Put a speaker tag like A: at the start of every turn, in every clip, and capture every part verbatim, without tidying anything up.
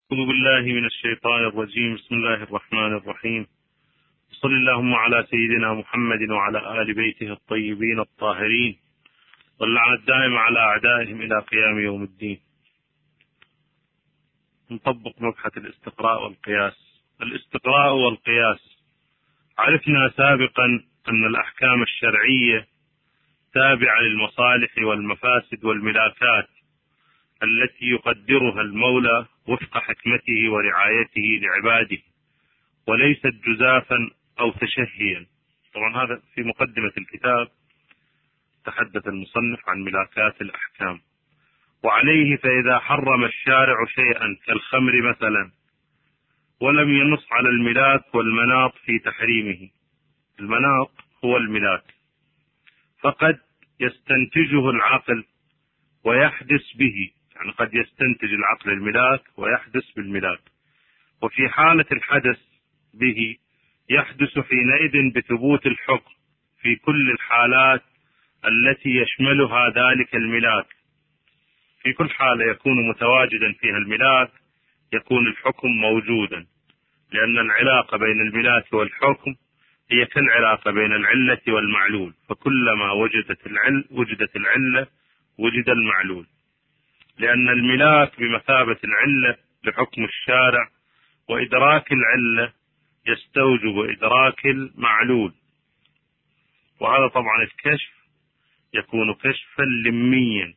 A: أعوذ بالله من الشيطان الرجيم. بسم الله الرحمن الرحيم. صل اللهم على سيدنا محمد وعلى آل بيته الطيبين الطاهرين، واللعنة الدائمة على أعدائهم إلى قيام يوم الدين. نطبق مبحث الاستقراء والقياس. الاستقراء والقياس، عرفنا سابقا أن الأحكام الشرعية تابعة للمصالح والمفاسد والملاكات التي يقدرها المولى وفق حكمته ورعايته لعباده، وليست جزافا أو تشهيا. طبعا هذا في مقدمة الكتاب تحدث المصنف عن ملاكات الأحكام. وعليه فإذا حرم الشارع شيئا كالخمر مثلا ولم ينص على الملاك والمناط في تحريمه، المناط هو الملاك، فقد يستنتجه العقل ويحدث به، يعني قد يستنتج العقل الملاك ويحدث بالملاك، وفي حالة الحدث به يحدث حينئذ بثبوت الحكم في كل الحالات التي يشملها ذلك الملاك. في كل حالة يكون متواجدا فيها الملاك يكون الحكم موجودا، لأن العلاقة بين الملاك والحكم هي كالعلاقة بين العلة والمعلول، فكلما وجدت العل وجدت العلة وجد المعلول، لأن الملاك بمثابة العلة لحكم الشارع، وإدراك العلة يستوجب إدراك المعلول. وهذا طبعا الكشف يكون كشفا لميا،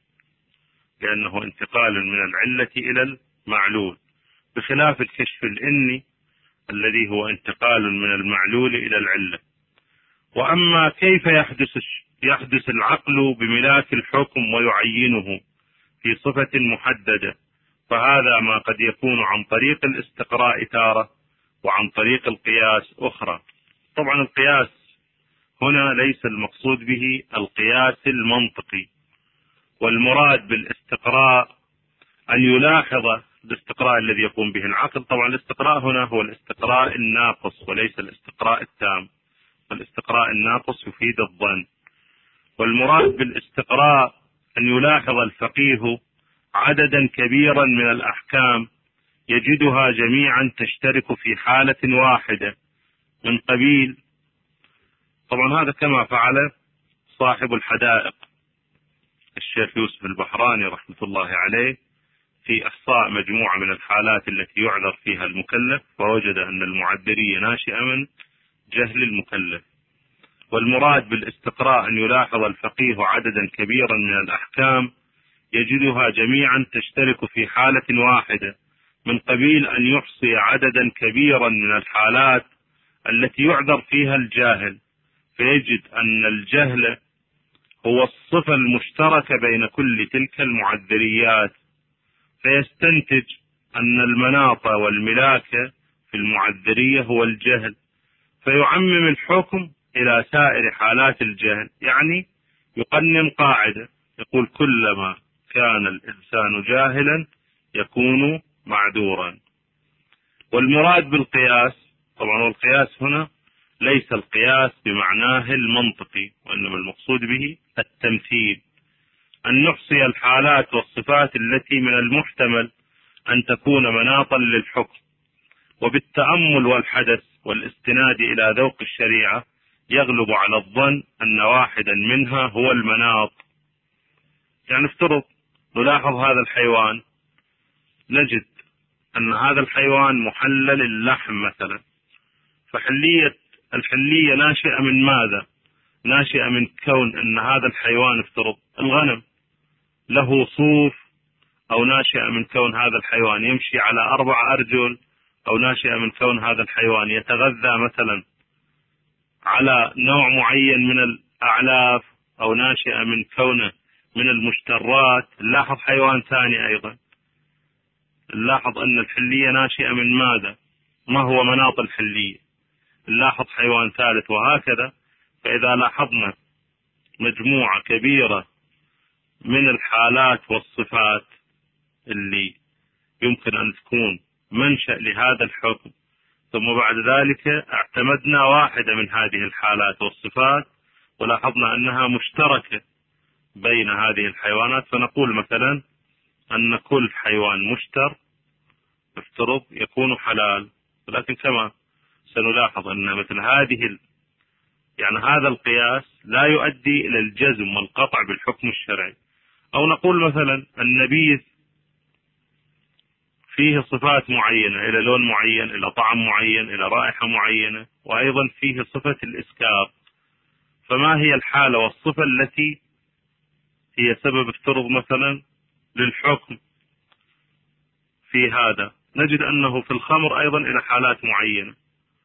A: لأنه انتقال من العلة إلى المعلول، بخلاف الكشف الإني الذي هو انتقال من المعلول إلى العلة. وأما كيف يحدث يحدث العقل بملاك الحكم ويعينه في صفة محددة، فهذا ما قد يكون عن طريق الاستقراء تارة وعن طريق القياس أخرى. طبعا القياس هنا ليس المقصود به القياس المنطقي، والمراد بالاستقراء أن يلاحظ الاستقراء الذي يقوم به العقل. طبعا الاستقراء هنا هو الاستقراء الناقص وليس الاستقراء التام، والاستقراء الناقص يفيد الظن. والمراد بالاستقراء أن يلاحظ الفقيه عددا كبيرا من الأحكام يجدها جميعا تشترك في حالة واحدة من قبيل، طبعا هذا كما فعل صاحب الحدائق الشيخ يوسف البحراني رحمة الله عليه في إحصاء مجموعة من الحالات التي يعذر فيها المكلف، فوجد أن المعذرية ناشئة من جهل المكلف. والمراد بالاستقراء أن يلاحظ الفقيه عددا كبيرا من الأحكام يجدها جميعا تشترك في حالة واحدة من قبيل أن يحصي عددا كبيرا من الحالات التي يعذر فيها الجاهل، فيجد أن الجهل هو الصفة المشتركة بين كل تلك المعذريات، فيستنتج أن المناط والملاك في المعذرية هو الجهل، فيعمم الحكم إلى سائر حالات الجهل. يعني يقنن قاعدة يقول كلما كان الإنسان جاهلا يكون معذورا. والمراد بالقياس، طبعا القياس هنا ليس القياس بمعناه المنطقي، وإنما المقصود به التمثيل، أن نحصي الحالات والصفات التي من المحتمل أن تكون مناطا للحكم، وبالتأمل والحدث والاستناد إلى ذوق الشريعة يغلب على الظن أن واحدا منها هو المناط. يعني افترض نلاحظ هذا الحيوان، نجد أن هذا الحيوان محلل اللحم مثلا، فحلية الحلية ناشئة من ماذا؟ ناشئة من كون أن هذا الحيوان افترض الغنم له صوف، أو ناشئة من كون هذا الحيوان يمشي على أربع أرجل، أو ناشئة من كون هذا الحيوان يتغذى مثلا على نوع معين من الأعلاف، أو ناشئة من كونه من المشترات. نلاحظ حيوان ثاني أيضا، نلاحظ أن الحلية ناشئة من ماذا؟ ما هو مناط الحلية؟ نلاحظ حيوان ثالث، وهكذا. فإذا لاحظنا مجموعة كبيرة من الحالات والصفات اللي يمكن أن تكون منشأ لهذا الحكم، ثم بعد ذلك اعتمدنا واحدة من هذه الحالات والصفات ولاحظنا أنها مشتركة بين هذه الحيوانات، فنقول مثلا أن كل حيوان مشتر افترض يكون حلال، ولكن كما سنلاحظ أن مثل هذه ال... يعني هذا القياس لا يؤدي إلى الجزم والقطع بالحكم الشرعي. أو نقول مثلا النبيذ فيه صفات معينة، إلى لون معين، إلى طعم معين، إلى رائحة معينة، وأيضا فيه صفة الإسكار، فما هي الحالة والصفة التي هي سبب افترض مثلا للحكم في هذا؟ نجد أنه في الخمر أيضا إلى حالات معينة،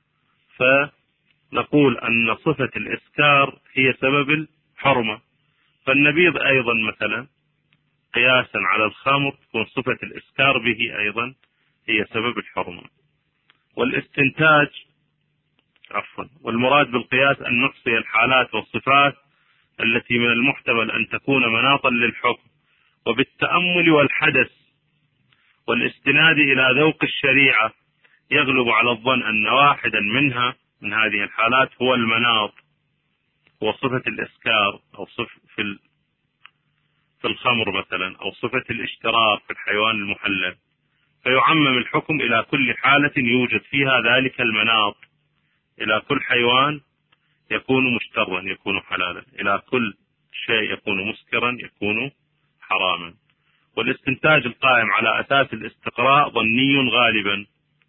A: فنقول أن صفة الإسكار هي سبب الحرمة. فالنبيذ أيضا مثلا قياسا على الخمر تكون صفة الإسكار به أيضا هي سبب الحرمة. والاستنتاج عفوا والمراد بالقياس أن نحصي الحالات والصفات التي من المحتمل أن تكون مناطا للحكم، وبالتأمل والحدث والاستناد إلى ذوق الشريعة يغلب على الظن أن واحدا منها من هذه الحالات هو المناط، هو صفة الإسكار، أو صفة في في الخمر مثلا، أو صفة الاشتراك في الحيوان المحلل، فيعمم الحكم إلى كل حالة يوجد فيها ذلك المناط، إلى كل حيوان يكون مشترا يكون حلالا، إلى كل شيء يكون مسكرا يكون حراما. والاستنتاج القائم على أساس الاستقراء ظني غالبا.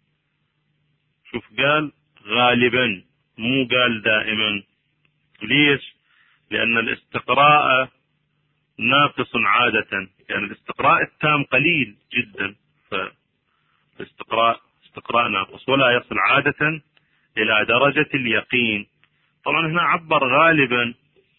A: شوف قال غالبا، مو قال دائما. ليش؟ لأن الاستقراء ناقص عادة، يعني الاستقراء التام قليل جدا، فالاستقراء استقراء ناقص ولا يصل عادة إلى درجة اليقين. طبعا هنا عبر غالبا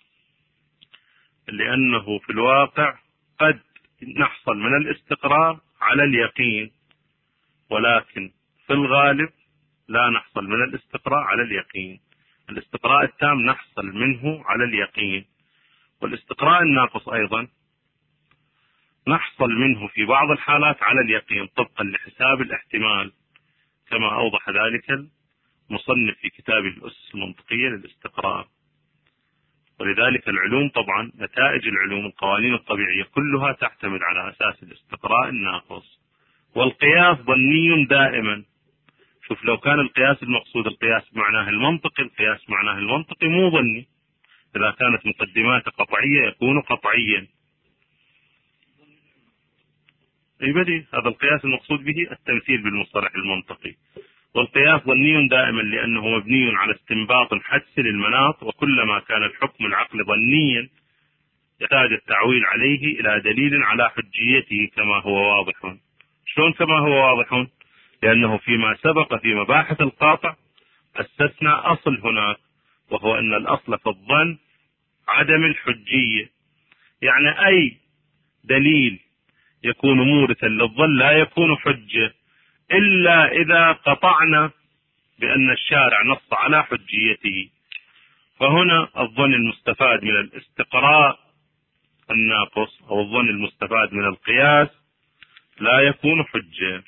A: لأنه في الواقع قد نحصل من الاستقراء على اليقين، ولكن في الغالب لا نحصل من الاستقراء على اليقين. الاستقراء التام نحصل منه على اليقين، والاستقراء الناقص أيضا نحصل منه في بعض الحالات على اليقين طبقا لحساب الاحتمال، كما أوضح ذلك المصنف في كتاب الأسس المنطقية للاستقراء. ولذلك العلوم طبعا نتائج العلوم القوانين الطبيعية كلها تعتمد على أساس الاستقراء الناقص. والقياس ظني دائما. شوف، لو كان القياس المقصود القياس معناه المنطقي، القياس معناه المنطقي مو ظني. إذا كانت مقدماته قطعية يكون قطعيا. أي بدي هذا القياس المقصود به التمثيل بالمصطلح المنطقي. والقياس ظني دائما لأنه مبني على استنباط حدس للمناط، وكلما كان الحكم العقل ظنيا يحتاج التعويل عليه إلى دليل على حجيته كما هو واضح. شلون كما هو واضح؟ لأنه فيما سبق في مباحث القاطع أسسنا أصل هناك، وهو أن الأصل في الظن عدم الحجية. يعني أي دليل يكون مورثا للظن لا يكون حجة إلا إذا قطعنا بأن الشارع نص على حجيته. فهنا الظن المستفاد من الاستقراء الناقص أو الظن المستفاد من القياس لا يكون حجة.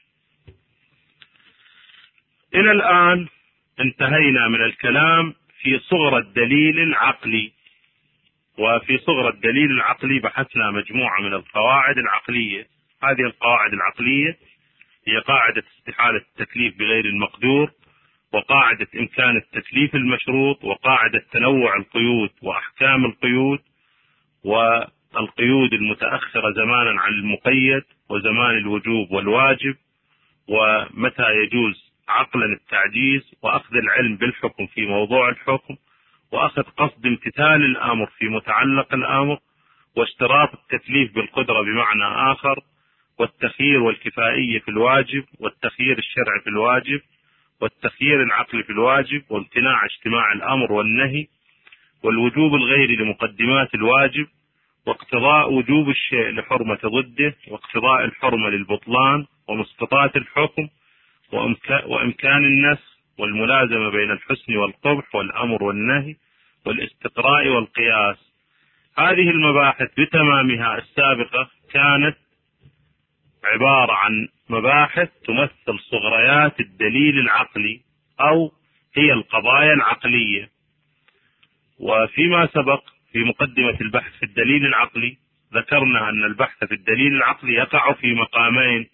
A: إلى الآن انتهينا من الكلام في صغر الدليل العقلي. وفي صغر الدليل العقلي بحثنا مجموعة من القواعد العقلية. هذه القواعد العقلية هي قاعدة استحالة التكليف بغير المقدور، وقاعدة إمكان التكليف المشروط، وقاعدة تنوع القيود وأحكام القيود، والقيود المتأخرة زمانا عن المقيد، وزمان الوجوب والواجب، ومتى يجوز عقلا التعجيز، وأخذ العلم بالحكم في موضوع الحكم، وأخذ قصد امتثال الأمر في متعلق الأمر، واشتراط التكليف بالقدرة بمعنى آخر، والتخيير والكفائية في الواجب، والتخيير الشرعي في الواجب، والتخيير العقلي في الواجب، وامتناع اجتماع الأمر والنهي، والوجوب الغيري لمقدمات الواجب، واقتضاء وجوب الشيء لحرمة ضده، واقتضاء الحرمة للبطلان، ومسقطات الحكم، وإمكان النسخ، والملازمة بين الحسن والقبح، والأمر والنهي، والاستقراء والقياس. هذه المباحث بتمامها السابقة كانت عبارة عن مباحث تمثل صغريات الدليل العقلي، أو هي القضايا العقلية. وفيما سبق في مقدمة البحث في الدليل العقلي ذكرنا أن البحث في الدليل العقلي يقع في مقامين: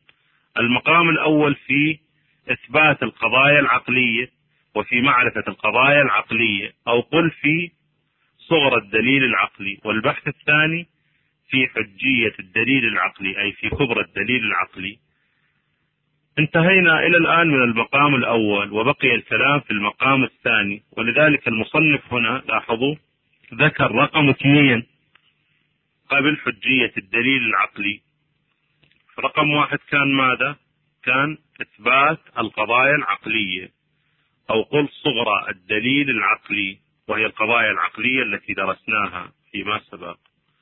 A: المقام الأول في إثبات القضايا العقلية وفي معرفة القضايا العقلية، أو قل في صغر الدليل العقلي، والبحث الثاني في حجية الدليل العقلي أي في كبر الدليل العقلي. انتهينا إلى الآن من المقام الأول وبقي الكلام في المقام الثاني، ولذلك المصنف هنا لاحظوا ذكر رقم اثنين قبل حجية الدليل العقلي. رقم واحد كان ماذا؟ كان إثبات القضايا العقلية، أو قل صغرى الدليل العقلي، وهي القضايا العقلية التي درسناها فيما سبق.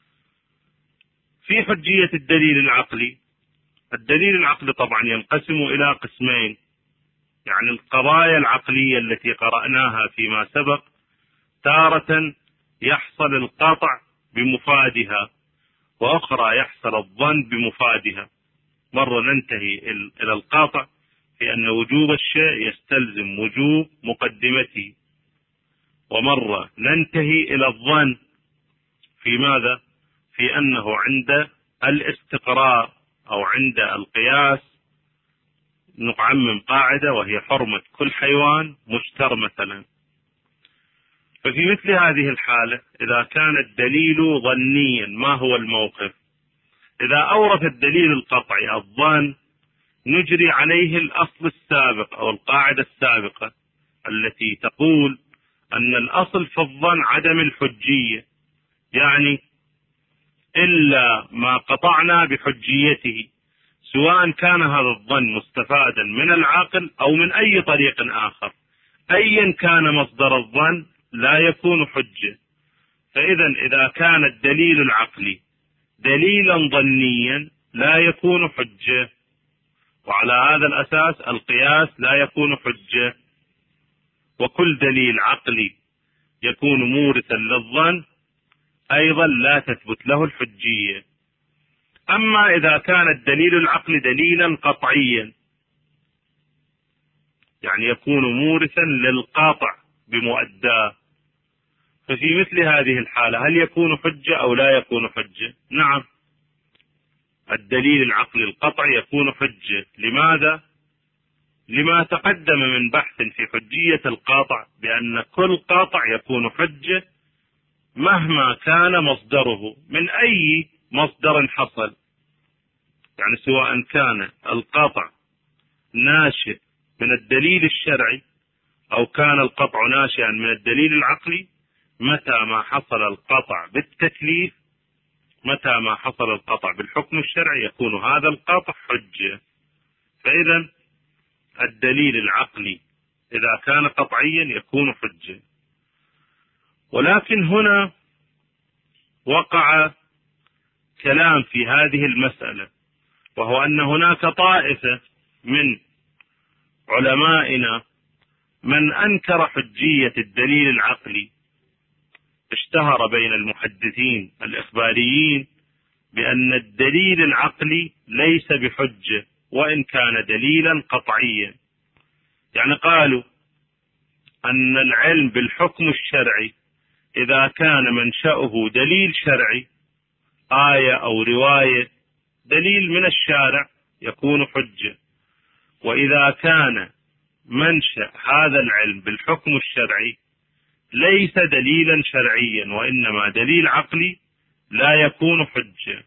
A: في حجية الدليل العقلي، الدليل العقلي طبعا ينقسم إلى قسمين، يعني القضايا العقلية التي قرأناها فيما سبق تارة يحصل القطع بمفادها، وأخرى يحصل الظن بمفادها. مرة ننتهي إلى القاطع في أن وجوب الشيء يستلزم وجوب مقدمته، ومرة ننتهي إلى الظن في ماذا؟ في أنه عند الاستقراء أو عند القياس نعمم قاعدة وهي حرمة كل حيوان مشتر مثلا. ففي مثل هذه الحالة إذا كان الدليل ظنيا ما هو الموقف؟ إذا أورث الدليل القطعي الظن نجري عليه الأصل السابق أو القاعدة السابقة التي تقول أن الأصل في الظن عدم الحجية، يعني إلا ما قطعنا بحجيته، سواء كان هذا الظن مستفادا من العقل أو من أي طريق آخر، أيا كان مصدر الظن لا يكون حجة. فإذا إذا كان الدليل العقلي دليلا ظنيا لا يكون حجة، وعلى هذا الأساس القياس لا يكون حجة، وكل دليل عقلي يكون مورثا للظن أيضا لا تثبت له الحجية. أما إذا كان الدليل العقلي دليلا قطعيا، يعني يكون مورثا للقاطع بمؤداه، ففي مثل هذه الحالة هل يكون حجة أو لا يكون حجة؟ نعم، الدليل العقلي القطعي يكون حجة. لماذا؟ لما تقدم من بحث في حجية القاطع بأن كل قاطع يكون حجة مهما كان مصدره من أي مصدر حصل، يعني سواء كان القطع ناشئ من الدليل الشرعي أو كان القطع ناشئا من الدليل العقلي، متى ما حصل القطع بالتكليف، متى ما حصل القطع بالحكم الشرعي يكون هذا القطع حجة. فإذا الدليل العقلي إذا كان قطعيا يكون حجة. ولكن هنا وقع كلام في هذه المسألة، وهو أن هناك طائفة من علمائنا من أنكر حجية الدليل العقلي. اشتهر بين المحدثين الإخباريين بأن الدليل العقلي ليس بحجة وإن كان دليلا قطعيا، يعني قالوا أن العلم بالحكم الشرعي إذا كان منشأه دليل شرعي، آية أو رواية، دليل من الشارع، يكون حجة. وإذا كان منشأ هذا العلم بالحكم الشرعي ليس دليلا شرعيا وإنما دليل عقلي، لا يكون حجة.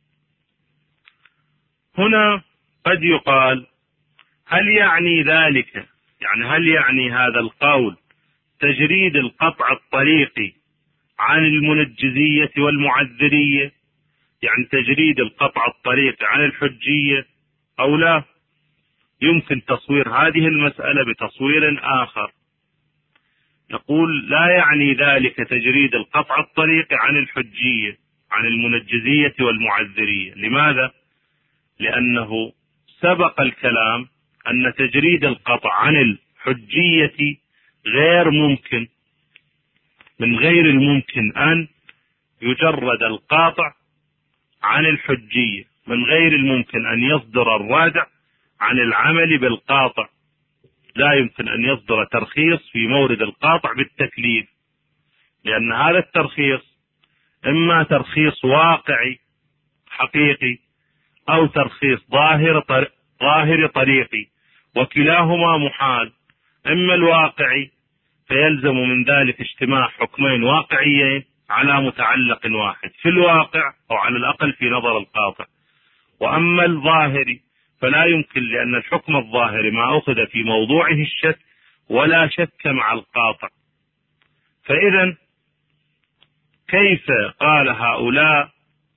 A: هنا قد يقال هل يعني ذلك، يعني هل يعني هذا القول تجريد القطع الطريقي عن المنجزية والمعذرية، يعني تجريد القطع الطريقي عن الحجية أو لا؟ يمكن تصوير هذه المسألة بتصوير آخر، نقول لا يعني ذلك تجريد القطع الطريقي عن الحجية عن المنجزية والمعذرية. لماذا؟ لأنه سبق الكلام أن تجريد القطع عن الحجية غير ممكن، من غير الممكن أن يجرد القاطع عن الحجية، من غير الممكن أن يصدر الرادع عن العمل بالقاطع، لا يمكن أن يصدر ترخيص في مورد القاطع بالتكليف، لأن هذا الترخيص إما ترخيص واقعي حقيقي أو ترخيص ظاهر ظاهر طريقي، وكلاهما محال. إما الواقعي فيلزم من ذلك اجتماع حكمين واقعيين على متعلق واحد في الواقع، أو على الأقل في نظر القاطع. وأما الظاهري فلا يمكن، لأن الحكم الظاهري ما أخذ في موضوعه الشك ولا شك مع القاطع. فإذا كيف قال هؤلاء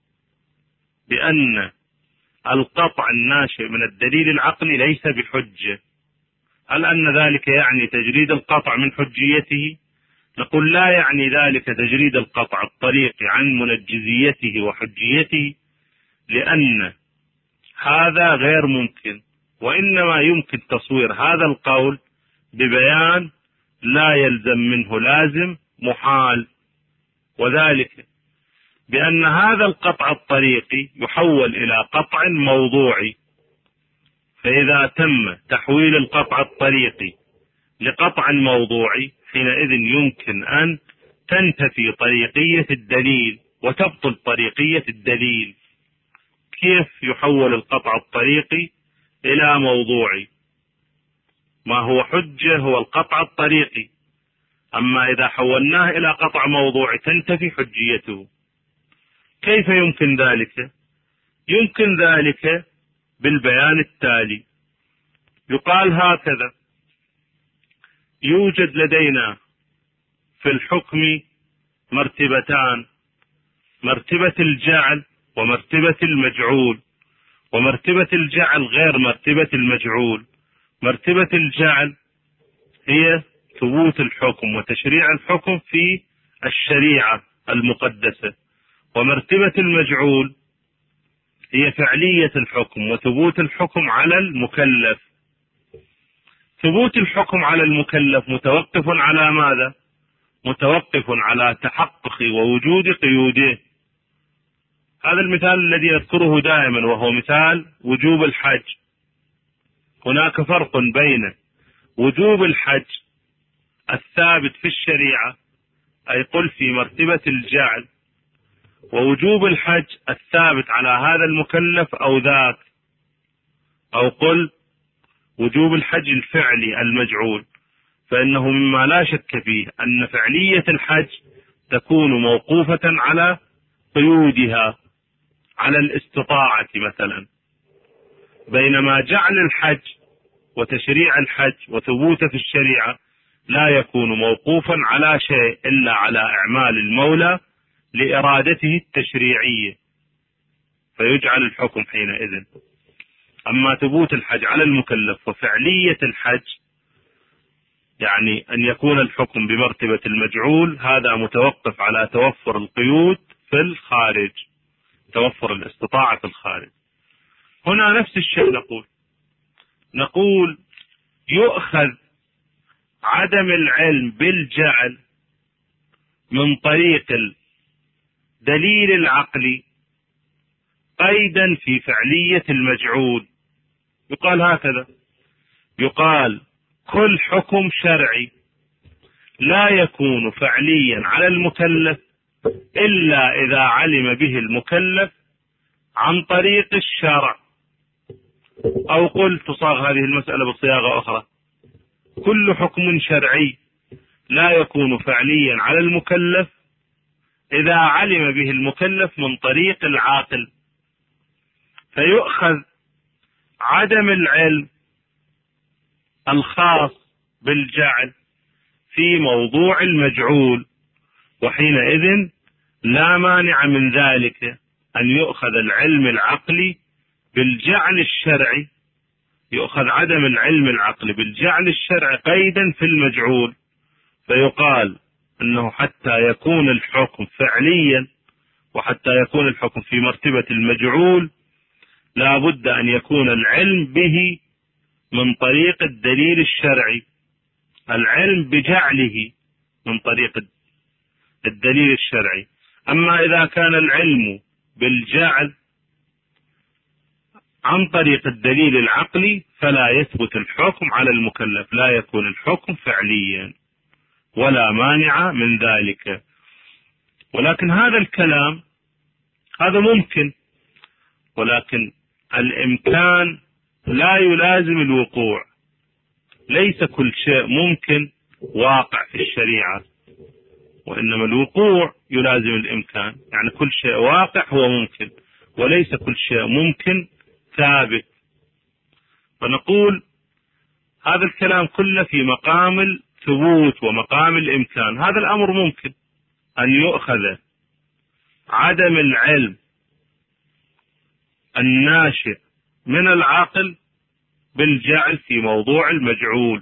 A: بأن القطع الناشئ من الدليل العقلي ليس بحجة؟ هل أن ذلك يعني تجريد القطع من حجيته؟ نقول لا يعني ذلك تجريد القطع الطريقي عن منجزيته وحجيته، لأن هذا غير ممكن، وإنما يمكن تصوير هذا القول ببيان لا يلزم منه لازم محال، وذلك بأن هذا القطع الطريقي يحول إلى قطع موضوعي. فإذا تم تحويل القطع الطريقي لقطع موضوعي حينئذ يمكن أن تنتفي طريقية الدليل وتبطل طريقية الدليل. كيف يحول القطع الطريقي إلى موضوعي؟ ما هو حجة هو القطع الطريقي، أما إذا حولناه إلى قطع موضوعي تنتفي حجيته. كيف يمكن ذلك؟ يمكن ذلك بالبيان التالي. يقال هكذا: يوجد لدينا في الحكم مرتبتان، مرتبة الجعل ومرتبة المجعول. ومرتبة الجعل غير مرتبة المجعول. مرتبة الجعل هي ثبوت الحكم وتشريع الحكم في الشريعة المقدسة، ومرتبة المجعول هي فعلية الحكم وثبوت الحكم على المكلف. ثبوت الحكم على المكلف متوقف على ماذا؟ متوقف على تحقق ووجود قيوده. هذا المثال الذي نذكره دائما وهو مثال وجوب الحج. هناك فرق بين وجوب الحج الثابت في الشريعة، أي قل في مرتبة الجعل، ووجوب الحج الثابت على هذا المكلف أو ذاك، أو قل وجوب الحج الفعلي المجعول. فإنه مما لا شك فيه أن فعلية الحج تكون موقوفة على قيودها، على الاستطاعة مثلا، بينما جعل الحج وتشريع الحج وثبوته في الشريعة لا يكون موقوفا على شيء إلا على إعمال المولى لإرادته التشريعية، فيجعل الحكم حينئذ. أما ثبوت الحج على المكلف وفعلية الحج، يعني أن يكون الحكم بمرتبة المجعول، هذا متوقف على توفر القيود في الخارج، توفر الاستطاعة في الخارج. هنا نفس الشيء نقول نقول يؤخذ عدم العلم بالجعل من طريق الدليل العقلي قيدا في فعلية المجعول. يقال هكذا: يقال كل حكم شرعي لا يكون فعليا على المكلف إلا إذا علم به المكلف عن طريق الشرع. أو قل تصاغ هذه المسألة بصياغة أخرى: كل حكم شرعي لا يكون فعليا على المكلف إذا علم به المكلف من طريق العاقل. فيؤخذ عدم العلم الخاص بالجعل في موضوع المجعول، وحينئذ لا مانع من ذلك أن يؤخذ العلم العقلي بالجعل الشرعي، يؤخذ عدم العلم العقلي بالجعل الشرعي قيدا في المجعول، فيقال أنه حتى يكون الحكم فعليا وحتى يكون الحكم في مرتبة المجعول لا بد أن يكون العلم به من طريق الدليل الشرعي، العلم بجعله من طريق الدليل الشرعي. أما إذا كان العلم بالجعل عن طريق الدليل العقلي فلا يثبت الحكم على المكلف، لا يكون الحكم فعليا ولا مانع من ذلك. ولكن هذا الكلام هذا ممكن، ولكن الإمكان لا يلازم الوقوع. ليس كل شيء ممكن واقع في الشريعة، وإنما الوقوع يلازم الإمكان. يعني كل شيء واقع هو ممكن، وليس كل شيء ممكن ثابت. فنقول هذا الكلام كله في مقام الثبوت ومقام الإمكان. هذا الأمر ممكن أن يؤخذ عدم العلم الناشئ من العقل بالجعل في موضوع المجعول،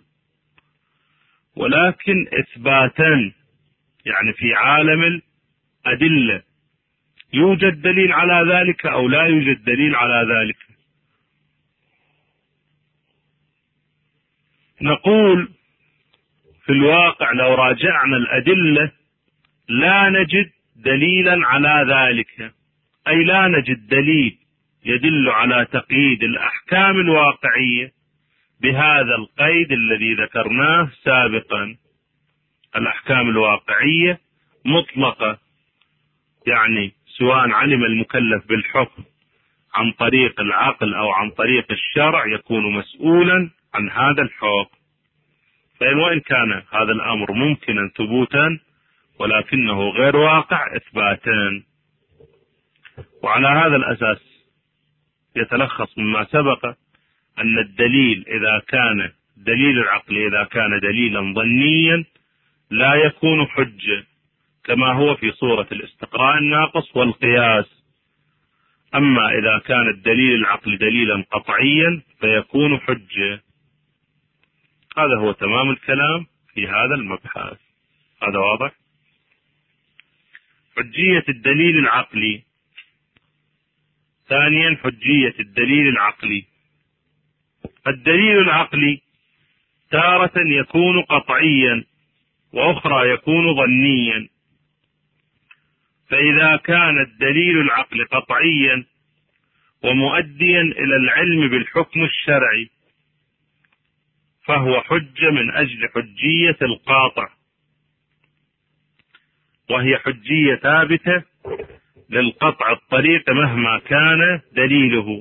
A: ولكن إثباتا، يعني في عالم الأدلة يوجد دليل على ذلك أو لا يوجد دليل على ذلك. نقول في الواقع لو راجعنا الأدلة لا نجد دليلا على ذلك، أي لا نجد دليل يدل على تقييد الأحكام الواقعية بهذا القيد الذي ذكرناه سابقا. الأحكام الواقعية مطلقة، يعني سواء علم المكلف بالحكم عن طريق العقل أو عن طريق الشرع يكون مسؤولا عن هذا الحكم. فإن وإن كان هذا الأمر ممكنا ثبوتا ولكنه غير واقع إثباتا. وعلى هذا الأساس يتلخص مما سبق أن الدليل إذا كان دليل العقل إذا كان دليلا ظنيا لا يكون حجة، كما هو في صورة الاستقراء الناقص والقياس. أما إذا كان الدليل العقل دليلا قطعيا فيكون حجة. هذا هو تمام الكلام في هذا المبحث. هذا واضح؟ حجية الدليل العقلي. ثانيا حجية الدليل العقلي. الدليل العقلي تارة يكون قطعيا وأخرى يكون ظنيا. فإذا كان الدليل العقلي قطعيا ومؤديا إلى العلم بالحكم الشرعي فهو حجة من أجل حجية القاطع، وهي حجية ثابتة للقطع الطريق مهما كان دليله.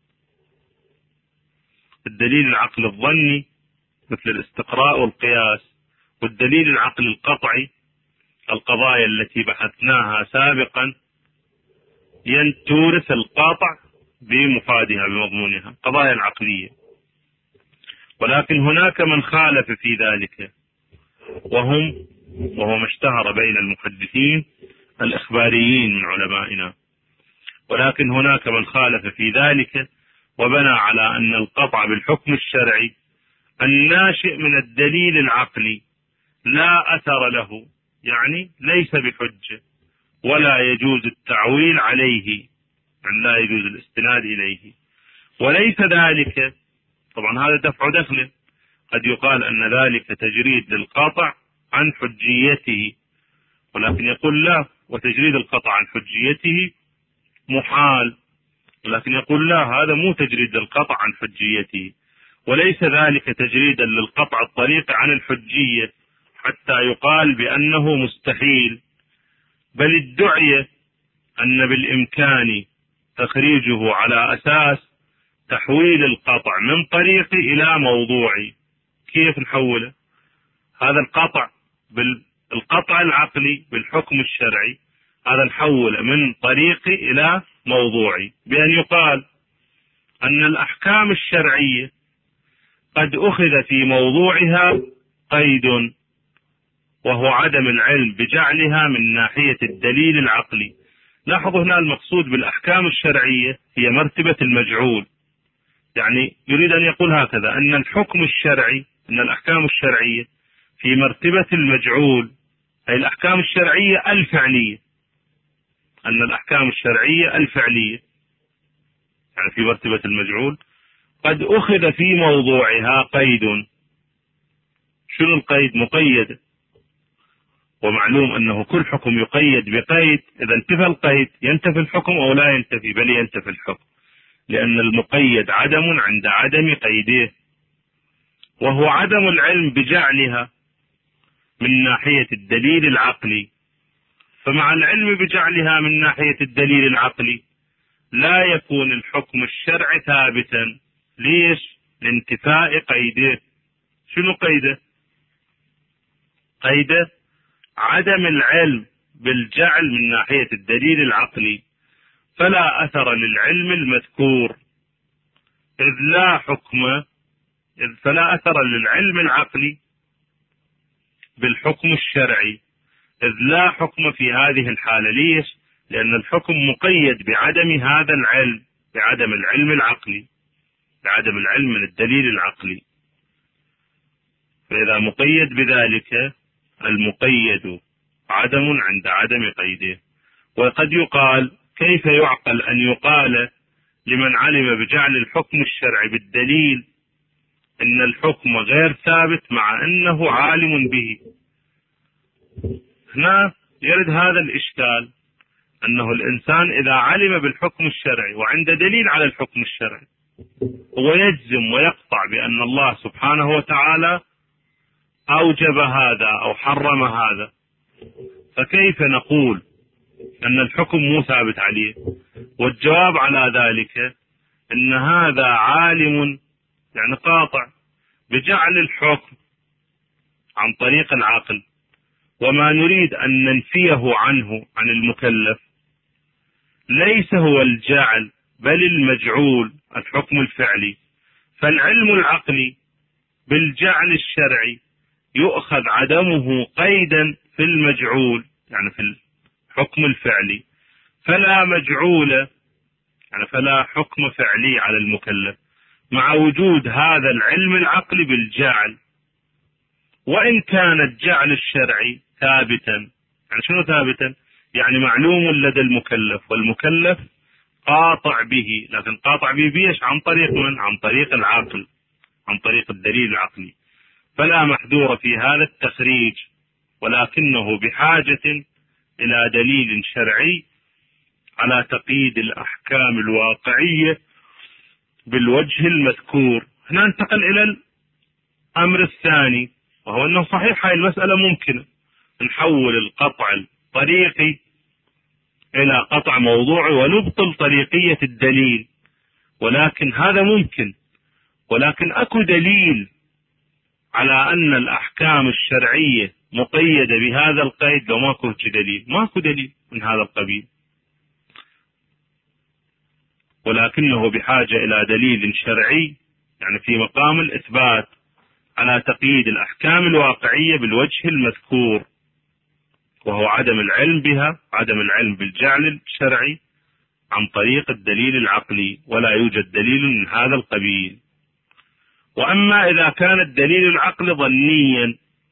A: الدليل العقل الظني مثل الاستقراء والقياس، والدليل العقل القطعي القضايا التي بحثناها سابقا تورث القاطع بمفادها بمضمونها، قضايا العقلية. ولكن هناك من خالف في ذلك، وهم وهو ما اشتهر بين المحدثين الإخباريين من علمائنا. ولكن هناك من خالف في ذلك وبنى على أن القطع بالحكم الشرعي الناشئ من الدليل العقلي لا أثر له، يعني ليس بحجة ولا يجوز التعويل عليه، يعني لا يجوز الاستناد إليه. وليس ذلك، طبعا هذا دفع دخل، قد يقال أن ذلك تجريد للقطع عن حجيته، ولكن يقول لا، وتجريد القطع عن حجيته محال. ولكن يقول لا، هذا مو تجريد للقطع عن حجيته، وليس ذلك تجريدا للقطع الطريق عن الحجية حتى يقال بأنه مستحيل، بل ادعي أن بالإمكان تخريجه على أساس تحويل القطع من طريقي إلى موضوعي. كيف نحوله؟ هذا القطع بالقطع العقلي بالحكم الشرعي، هذا نحوله من طريقي إلى موضوعي بأن يقال أن الأحكام الشرعية قد أخذ في موضوعها قيد، وهو عدم العلم بجعلها من ناحية الدليل العقلي. لاحظوا هنا المقصود بالأحكام الشرعية هي مرتبة المجعول، يعني يريد أن يقول هكذا أن الحكم الشرعي أن الأحكام الشرعية في مرتبة المجعول، أي الأحكام الشرعية الفعلية، أن الأحكام الشرعية الفعلية يعني في مرتبة المجعول قد أخذ في موضوعها قيد. شنو القيد؟ مقيد، ومعلوم أنه كل حكم يقيد بقيد، إذا انتفى القيد ينتفي الحكم أو لا ينتفي؟ بل ينتفي الحكم، لأن المقيد عدم عند عدم قيده، وهو عدم العلم بجعلها من ناحية الدليل العقلي. فمع العلم بجعلها من ناحية الدليل العقلي لا يكون الحكم الشرعي ثابتا، ليش؟ لانتفاء قيده. شنو قيده؟ قيده عدم العلم بالجعل من ناحية الدليل العقلي، فلا أثر للعلم المذكور، إذ لا حكم إذ فلا أثر للعلم العقلي بالحكم الشرعي، إذ لا حكم في هذه الحالة. ليش؟ لأن الحكم مقيد بعدم هذا العلم، بعدم العلم العقلي، بعدم العلم من الدليل العقلي. فإذا مقيد بذلك، المقيد عدم عند عدم قيده. وقد يقال: كيف يعقل أن يقال لمن علم بجعل الحكم الشرعي بالدليل إن الحكم غير ثابت مع أنه عالم به؟ هنا يرد هذا الإشكال، أنه الإنسان إذا علم بالحكم الشرعي وعند دليل على الحكم الشرعي هو يجزم ويقطع بأن الله سبحانه وتعالى أوجب هذا أو حرم هذا، فكيف نقول أن الحكم مو ثابت عليه؟ والجواب على ذلك أن هذا عالم، يعني قاطع بجعل الحكم عن طريق العقل، وما نريد أن ننفيه عنه عن المكلف ليس هو الجعل بل المجعول، الحكم الفعلي. فالعلم العقلي بالجعل الشرعي يؤخذ عدمه قيدا في المجعول، يعني في الحكم الفعلي، فلا مجعول، يعني فلا حكم فعلي على المكلف مع وجود هذا العلم العقلي بالجعل، وإن كان الجعل الشرعي ثابتا. يعني شنو ثابتا؟ يعني معلوم لدى المكلف، والمكلف قاطع به، لكن قاطع به بيش؟ عن طريق من؟ عن طريق العقل، عن طريق الدليل العقلي. فلا محذور في هذا التخريج، ولكنه بحاجة إلى دليل شرعي على تقييد الأحكام الواقعية بالوجه المذكور. هنا ننتقل إلى الأمر الثاني، وهو أنه صحيح هاي المسألة ممكنة، نحول القطع الطريقي إلى قطع موضوعي ونبطل طريقية الدليل، ولكن هذا ممكن. ولكن أكو دليل على أن الأحكام الشرعية مقيدة بهذا القيد؟ لو ماكو دليل، ماكو دليل من هذا القبيل، ولكنه بحاجة إلى دليل شرعي، يعني في مقام الإثبات على تقييد الأحكام الواقعية بالوجه المذكور، وهو عدم العلم بها، عدم العلم بالجعل الشرعي عن طريق الدليل العقلي، ولا يوجد دليل من هذا القبيل. وأما إذا كان الدليل العقلي ظنيا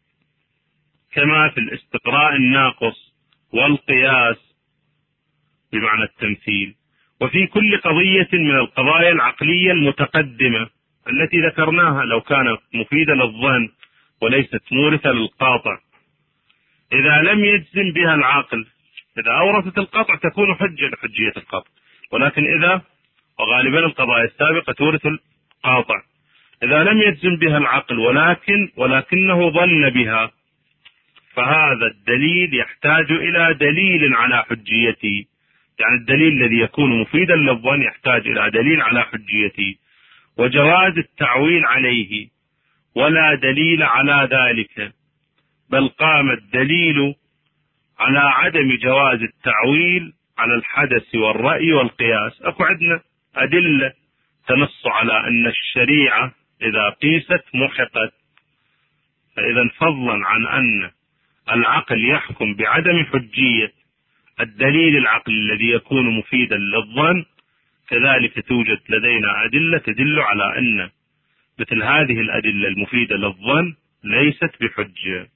A: كما في الاستقراء الناقص والقياس بمعنى التمثيل، وفي كل قضية من القضايا العقلية المتقدمة التي ذكرناها، لو كانت مفيدة للظن وليست مورثة للقاطع، إذا لم يجزم بها العقل، إذا أورثت القطع تكون حجة لحجية القطع، ولكن إذا، وغالبا القضايا السابقة تورث القاطع، إذا لم يجزم بها العقل ولكن ولكنه ظن بها، فهذا الدليل يحتاج إلى دليل على حجيته. يعني الدليل الذي يكون مفيدا للظن يحتاج إلى دليل على حجيته وجواز التعويل عليه، ولا دليل على ذلك، بل قام الدليل على عدم جواز التعويل على الحدث والرأي والقياس. أكو عندنا أدلة تنص على أن الشريعة إذا قيست محقت، فإذا فضلا عن أن العقل يحكم بعدم حجية الدليل العقلي الذي يكون مفيدا للظن، كذلك توجد لدينا أدلة تدل على أن مثل هذه الأدلة المفيدة للظن ليست بحجة.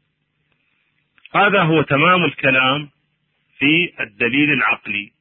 A: هذا هو تمام الكلام في الدليل العقلي.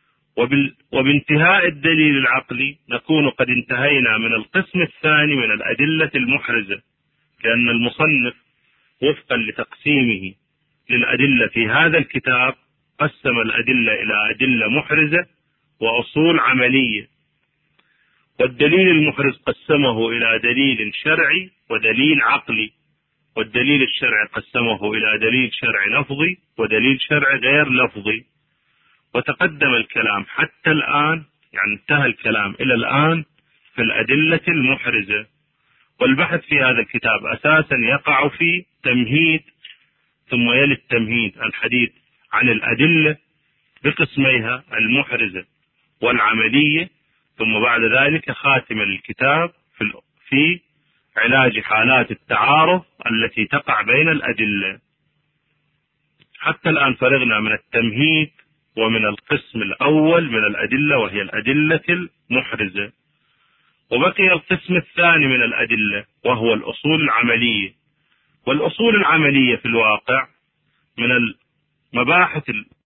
A: وبانتهاء الدليل العقلي نكون قد انتهينا من القسم الثاني من الأدلة المحرزة، لأن المصنف وفقا لتقسيمه للأدلة في هذا الكتاب قسم الأدلة إلى أدلة محرزة وأصول عملية. والدليل المحرز قسمه إلى دليل شرعي ودليل عقلي، والدليل الشرعي قسمه إلى دليل شرعي لفظي ودليل شرعي غير لفظي. وتقدم الكلام حتى الآن، يعني انتهى الكلام إلى الآن في الأدلة المحرزة. والبحث في هذا الكتاب أساسا يقع في تمهيد، ثم يلي التمهيد الحديث عن الأدلة بقسميها المحرزة والعملية، ثم بعد ذلك خاتمة للكتاب في في علاج حالات التعارض التي تقع بين الأدلة. حتى الآن فرغنا من التمهيد ومن القسم الأول من الأدلة وهي الأدلة المحرزة، وبقي القسم الثاني من الأدلة وهو الأصول العملية. والأصول العملية في الواقع من المباحث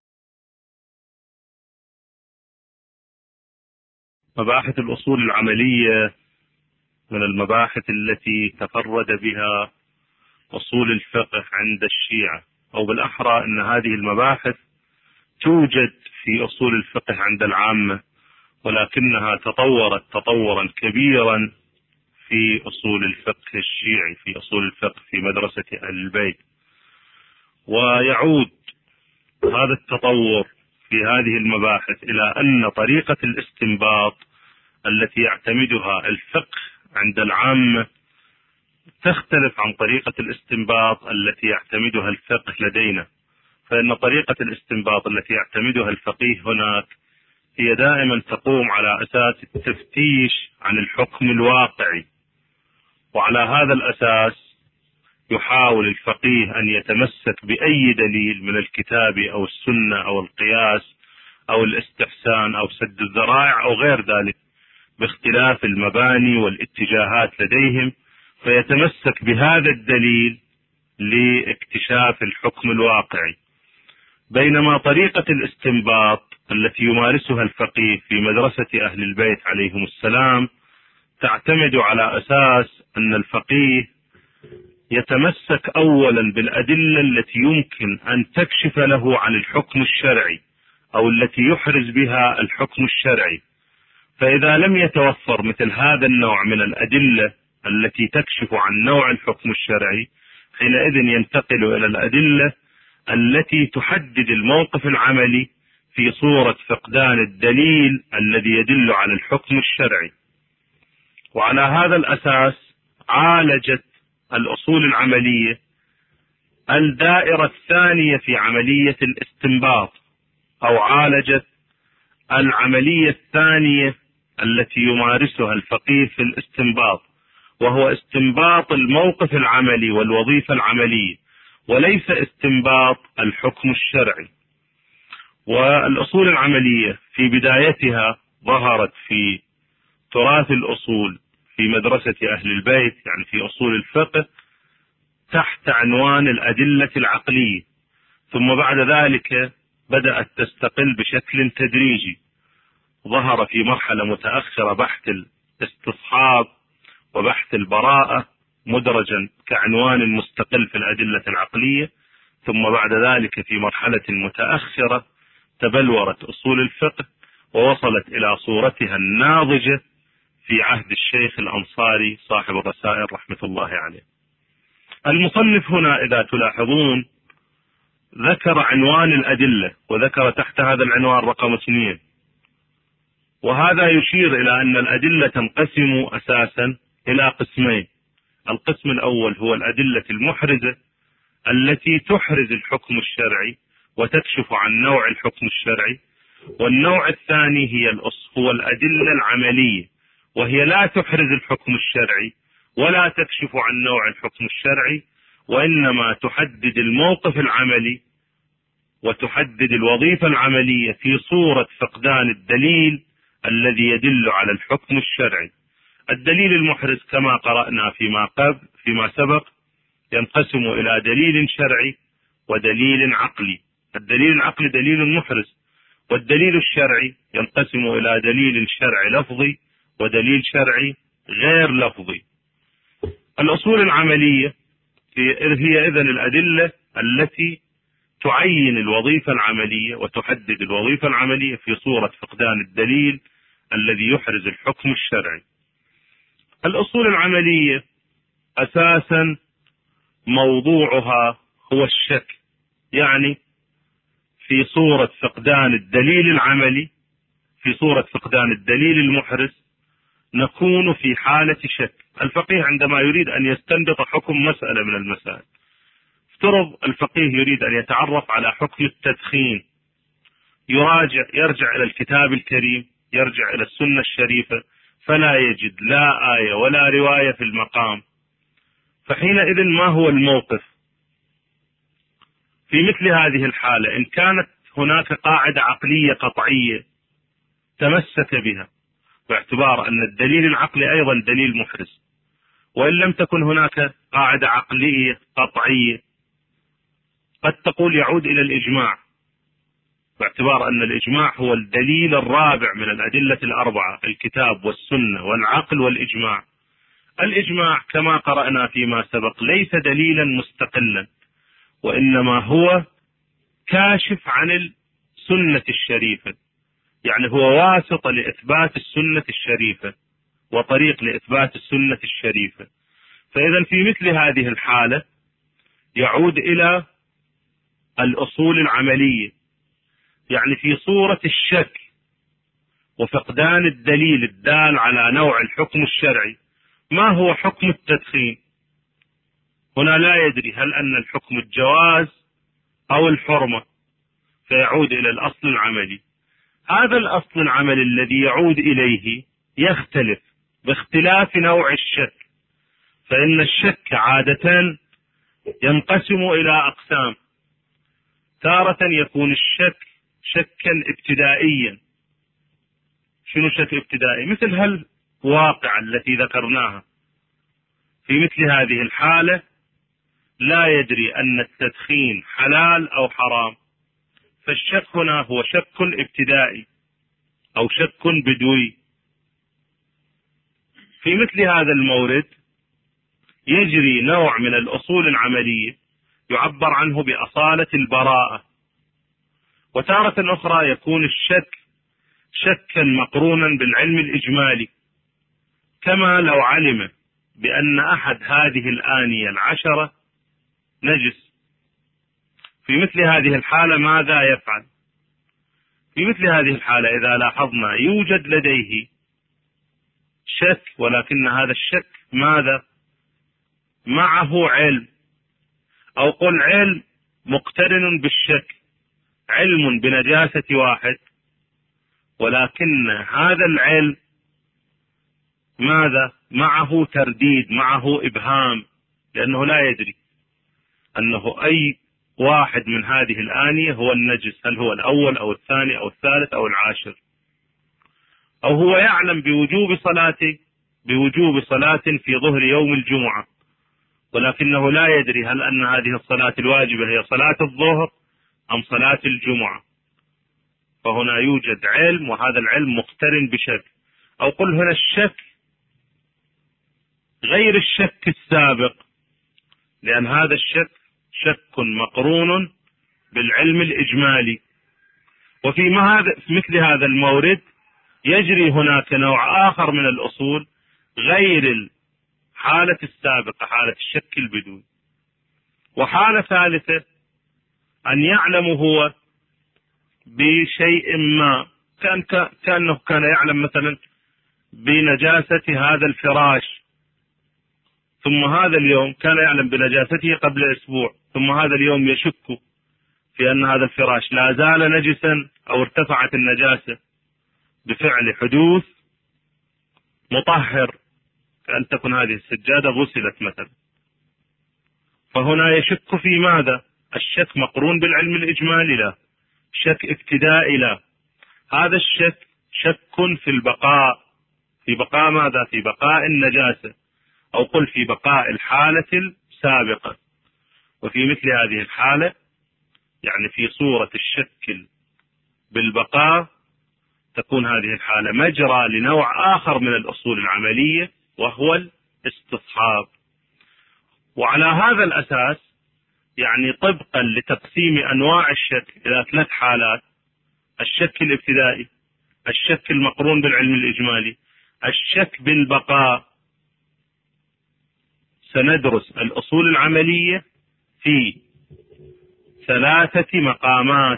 A: مباحث الأصول العملية من المباحث التي تفرد بها أصول الفقه عند الشيعة، أو بالأحرى أن هذه المباحث توجد في أصول الفقه عند العامة، ولكنها تطورت تطورا كبيرا في أصول الفقه الشيعي، في أصول الفقه في مدرسة أهل البيت. ويعود هذا التطور في هذه المباحث إلى أن طريقة الاستنباط التي يعتمدها الفقه عند العامة تختلف عن طريقة الاستنباط التي يعتمدها الفقه لدينا. فإن طريقة الاستنباط التي يعتمدها الفقيه هناك هي دائما تقوم على أساس التفتيش عن الحكم الواقعي، وعلى هذا الأساس يحاول الفقيه أن يتمسك بأي دليل من الكتاب أو السنة أو القياس أو الاستحسان أو سد الذرائع أو غير ذلك، باختلاف المباني والاتجاهات لديهم، فيتمسك بهذا الدليل لاكتشاف الحكم الواقعي. بينما طريقة الاستنباط التي يمارسها الفقيه في مدرسة أهل البيت عليهم السلام تعتمد على أساس أن الفقيه يتمسك أولا بالأدلة التي يمكن أن تكشف له عن الحكم الشرعي أو التي يحرز بها الحكم الشرعي. فإذا لم يتوفر مثل هذا النوع من الأدلة التي تكشف عن نوع الحكم الشرعي، حينئذ ينتقل إلى الأدلة التي تحدد الموقف العملي في صورة فقدان الدليل الذي يدل على الحكم الشرعي. وعلى هذا الأساس عالجت الأصول العملية الدائرة الثانية في عملية الاستنباط، أو عالجت العملية الثانية التي يمارسها الفقيه في الاستنباط، وهو استنباط الموقف العملي والوظيفة العملية، وليس استنباط الحكم الشرعي. والأصول العملية في بدايتها ظهرت في تراث الأصول في مدرسة أهل البيت، يعني في أصول الفقه، تحت عنوان الأدلة العقلية، ثم بعد ذلك بدأت تستقل بشكل تدريجي. ظهر في مرحلة متأخرة بحث الاستصحاب وبحث البراءة مدرجا كعنوان مستقل في الأدلة العقلية، ثم بعد ذلك في مرحلة متأخرة تبلورت أصول الفقه ووصلت إلى صورتها الناضجة في عهد الشيخ الأنصاري صاحب الرسائل رحمة الله عليه. المصنف هنا إذا تلاحظون ذكر عنوان الأدلة، وذكر تحت هذا العنوان رقم اثنين، وهذا يشير إلى أن الأدلة تنقسم أساسا إلى قسمين. القسم الأول هو الأدلة المحرزة التي تحرز الحكم الشرعي وتكشف عن نوع الحكم الشرعي، والنوع الثاني هي هو الأدلة العملية، وهي لا تحرز الحكم الشرعي ولا تكشف عن نوع الحكم الشرعي، وإنما تحدد الموقف العملي وتحدد الوظيفة العملية في صورة فقدان الدليل الذي يدل على الحكم الشرعي. الدليل المحرز كما قرأنا فيما قبل فيما سبق ينقسم إلى دليل شرعي ودليل عقلي. الدليل العقلي دليل محرز، والدليل الشرعي ينقسم إلى دليل شرعي لفظي ودليل شرعي غير لفظي. الأصول العملية هي إذن الأدلة التي تعين الوظيفة العملية وتحدد الوظيفة العملية في صورة فقدان الدليل الذي يحرز الحكم الشرعي. الأصول العملية أساسا موضوعها هو الشك، يعني في صورة فقدان الدليل العملي، في صورة فقدان الدليل المحرز نكون في حالة شك. الفقيه عندما يريد أن يستنبط حكم مسألة من المسائل، افترض الفقيه يريد أن يتعرف على حكم التدخين، يراجع يرجع إلى الكتاب الكريم، يرجع إلى السنة الشريفة، فلا يجد لا آية ولا رواية في المقام. فحينئذ ما هو الموقف في مثل هذه الحالة؟ إن كانت هناك قاعدة عقلية قطعية تمسك بها باعتبار أن الدليل العقلي أيضا دليل محرز، وإن لم تكن هناك قاعدة عقلية قطعية قد تقول يعود إلى الإجماع، باعتبار أن الإجماع هو الدليل الرابع من الأدلة الأربعة، الكتاب والسنة والعقل والإجماع. الإجماع كما قرأنا فيما سبق ليس دليلا مستقلا، وإنما هو كاشف عن السنة الشريفة، يعني هو واسطة لإثبات السنة الشريفة وطريق لإثبات السنة الشريفة. فإذا في مثل هذه الحالة يعود إلى الأصول العملية، يعني في صورة الشك وفقدان الدليل الدال على نوع الحكم الشرعي. ما هو حكم التدخين؟ هنا لا يدري هل أن الحكم الجواز أو الحرمة، فيعود إلى الأصل العملي. هذا الأصل العملي الذي يعود إليه يختلف باختلاف نوع الشك، فإن الشك عادة ينقسم إلى أقسام. تارة يكون الشك شكا ابتدائيا. شنو شك ابتدائي؟ مثل هالواقع التي ذكرناها. في مثل هذه الحالة لا يدري أن التدخين حلال أو حرام، فالشك هنا هو شك ابتدائي أو شك بدوي. في مثل هذا المورد يجري نوع من الأصول العملية يعبر عنه بأصالة البراءة. وتارة أخرى يكون الشك شكا مقرونا بالعلم الإجمالي، كما لو علم بأن أحد هذه الآنية العشرة نجس. في مثل هذه الحالة ماذا يفعل؟ في مثل هذه الحالة إذا لاحظنا يوجد لديه شك، ولكن هذا الشك ماذا؟ معه علم، أو قل علم مقترن بالشك، علم بنجاسة واحد، ولكن هذا العلم ماذا؟ معه ترديد، معه إبهام، لأنه لا يدري أنه أي واحد من هذه الآنية هو النجس، هل هو الأول أو الثاني أو الثالث أو العاشر. أو هو يعلم بوجوب صلاة بوجوب صلاة في ظهر يوم الجمعة، ولكنه لا يدري هل أن هذه الصلاة الواجبة هي صلاة الظهر أم صلاة الجمعة. فهنا يوجد علم، وهذا العلم مقترن بشك. أو قل هنا الشك غير الشك السابق، لأن هذا الشك شك مقرون بالعلم الإجمالي. وفي مثل هذا المورد يجري هناك نوع آخر من الأصول غير الحالة السابقة، حالة الشك البدوي. وحالة ثالثة أن يعلم هو بشيء ما، كان كأنه كان يعلم مثلا بنجاسة هذا الفراش، ثم هذا اليوم كان يعلم بنجاسته قبل أسبوع، ثم هذا اليوم يشك في أن هذا الفراش لا زال نجسا أو ارتفعت النجاسة بفعل حدوث مطهر، كأن تكون هذه السجادة غسلت مثلا. فهنا يشك في ماذا؟ الشك مقرون بالعلم الإجمالي لا، شك ابتدائي لا. هذا الشك شك في البقاء، في بقاء ماذا؟ في بقاء النجاسة، أو قل في بقاء الحالة السابقة. وفي مثل هذه الحالة يعني في صورة الشك بالبقاء تكون هذه الحالة مجرى لنوع آخر من الأصول العملية وهو الاستصحاب. وعلى هذا الأساس يعني طبقا لتقسيم أنواع الشك إلى ثلاث حالات: الشك الابتدائي، الشك المقرون بالعلم الإجمالي، الشك بالبقاء. سندرس الأصول العملية في ثلاثة مقامات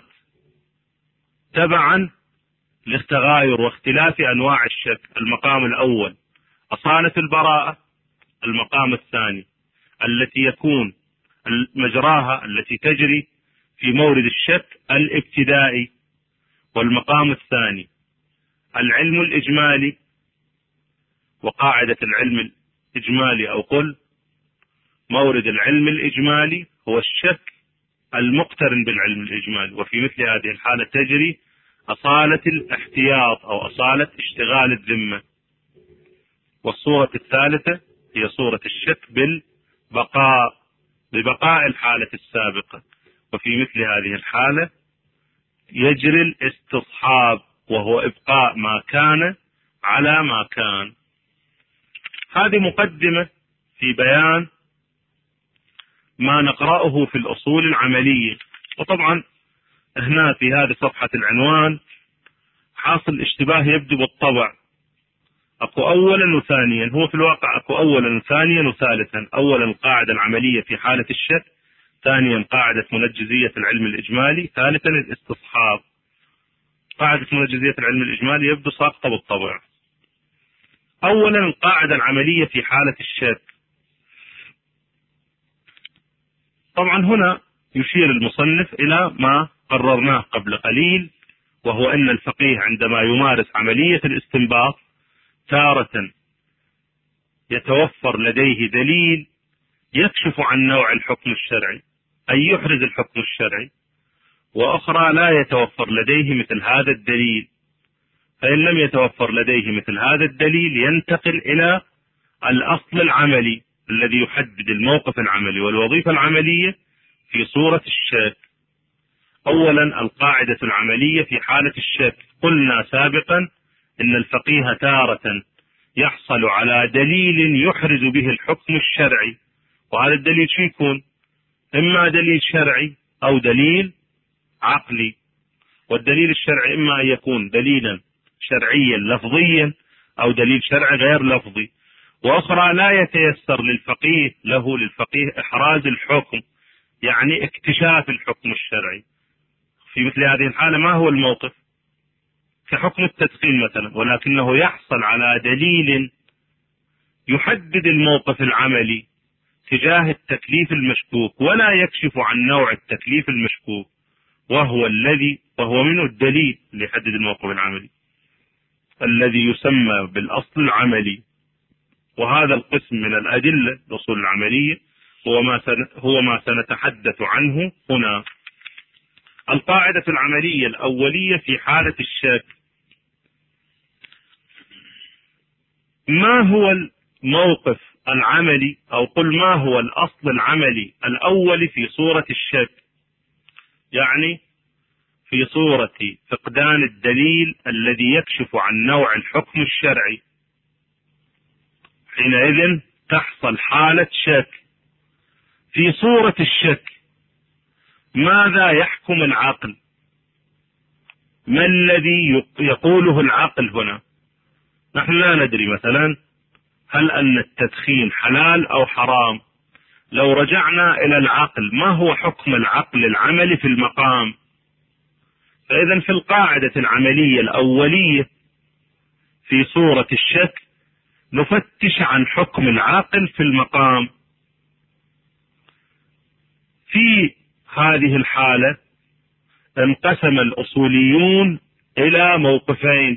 A: تبعا للتغاير واختلاف أنواع الشك. المقام الأول أصالة البراءة المقام الثاني التي يكون مجراها التي تجري في مورد الشك الابتدائي. والمقام الثاني العلم الإجمالي، وقاعدة العلم الإجمالي أو قل مورد العلم الإجمالي هو الشك المقترن بالعلم الإجمالي. وفي مثل هذه الحالة تجري أصالة الاحتياط أو أصالة اشتغال الذمة. والصورة الثالثة هي صورة الشك بالبقاء ببقاء الحالة السابقة. وفي مثل هذه الحالة يجري الاستصحاب وهو إبقاء ما كان على ما كان. هذه مقدمة في بيان ما نقرأه في الأصول العملية. وطبعا هنا في هذه صفحة العنوان حاصل اشتباه يبدو بالطبع، أكو أولا وثانيا. هو في الواقع أكو أولا وثانيا وثالثا. أولا القاعدة العملية في حالة الشك، ثانيا قاعدة منجزية العلم الإجمالي، ثالثا الاستصحاب. قاعدة منجزية العلم الإجمالي يبدو ساقطة بالطبع. أولا القاعدة العملية في حالة الشك. طبعا هنا يشير المصنف إلى ما قررناه قبل قليل، وهو أن الفقيه عندما يمارس عملية الاستنباط تارة يتوفر لديه دليل يكشف عن نوع الحكم الشرعي أي يحرز الحكم الشرعي، وأخرى لا يتوفر لديه مثل هذا الدليل. فإن لم يتوفر لديه مثل هذا الدليل ينتقل إلى الأصل العملي الذي يحدد الموقف العملي والوظيفة العملية في صورة الشك. أولا القاعدة العملية في حالة الشك. قلنا سابقا إن الفقيه تارة يحصل على دليل يحرز به الحكم الشرعي، وهذا الدليل شو يكون؟ إما دليل شرعي أو دليل عقلي. والدليل الشرعي إما أن يكون دليلا شرعيا لفظيا أو دليل شرعي غير لفظي. وأخرى لا يتيسر للفقيه له للفقيه إحراز الحكم، يعني اكتشاف الحكم الشرعي. في مثل هذه الحالة ما هو الموقف؟ كحكم التدخين مثلا، ولكنه يحصل على دليل يحدد الموقف العملي تجاه التكليف المشكوك ولا يكشف عن نوع التكليف المشكوك، وهو الذي وهو منه الدليل اللي يحدد الموقف العملي الذي يسمى بالأصل العملي. وهذا القسم من الأدلة الأصول العملية هو ما هو ما سنتحدث عنه هنا. القاعدة العملية الأولية في حالة الشك. ما هو الموقف العملي أو قل ما هو الأصل العملي الأول في صورة الشك؟ يعني في صورة فقدان الدليل الذي يكشف عن نوع الحكم الشرعي. حينئذ تحصل حالة شك. في صورة الشك ماذا يحكم العقل؟ ما الذي يقوله العقل هنا؟ نحن لا ندري مثلا هل أن التدخين حلال أو حرام. لو رجعنا إلى العقل ما هو حكم العقل العملي في المقام؟ فإذا في القاعدة العملية الأولية في صورة الشك نفتش عن حكم العاقل في المقام. في هذه الحالة انقسم الأصوليون إلى موقفين.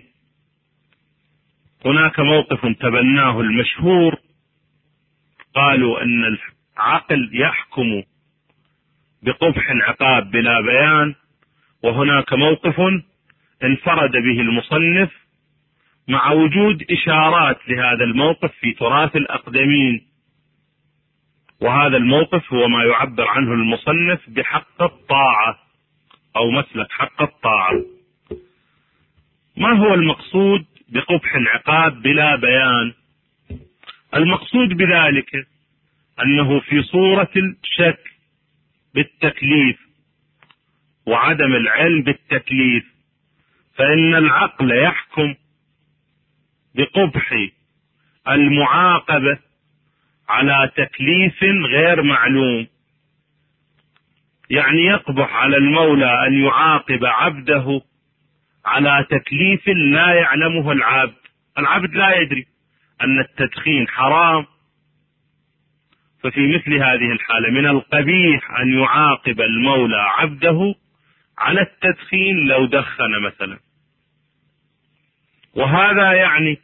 A: هناك موقف تبناه المشهور، قالوا أن العقل يحكم بقبح العقاب بلا بيان، وهناك موقف انفرد به المصنف مع وجود إشارات لهذا الموقف في تراث الأقدمين. وهذا الموقف هو ما يعبر عنه المصنف بحق الطاعة أو مسلك حق الطاعة. ما هو المقصود بقبح العقاب بلا بيان؟ المقصود بذلك أنه في صورة الشك بالتكليف وعدم العلم بالتكليف، فإن العقل يحكم بقبح المعاقبة على تكليف غير معلوم. يعني يقبح على المولى أن يعاقب عبده على تكليف لا يعلمه العبد. العبد لا يدري أن التدخين حرام، ففي مثل هذه الحالة من القبيح أن يعاقب المولى عبده على التدخين لو دخن مثلا. وهذا يعني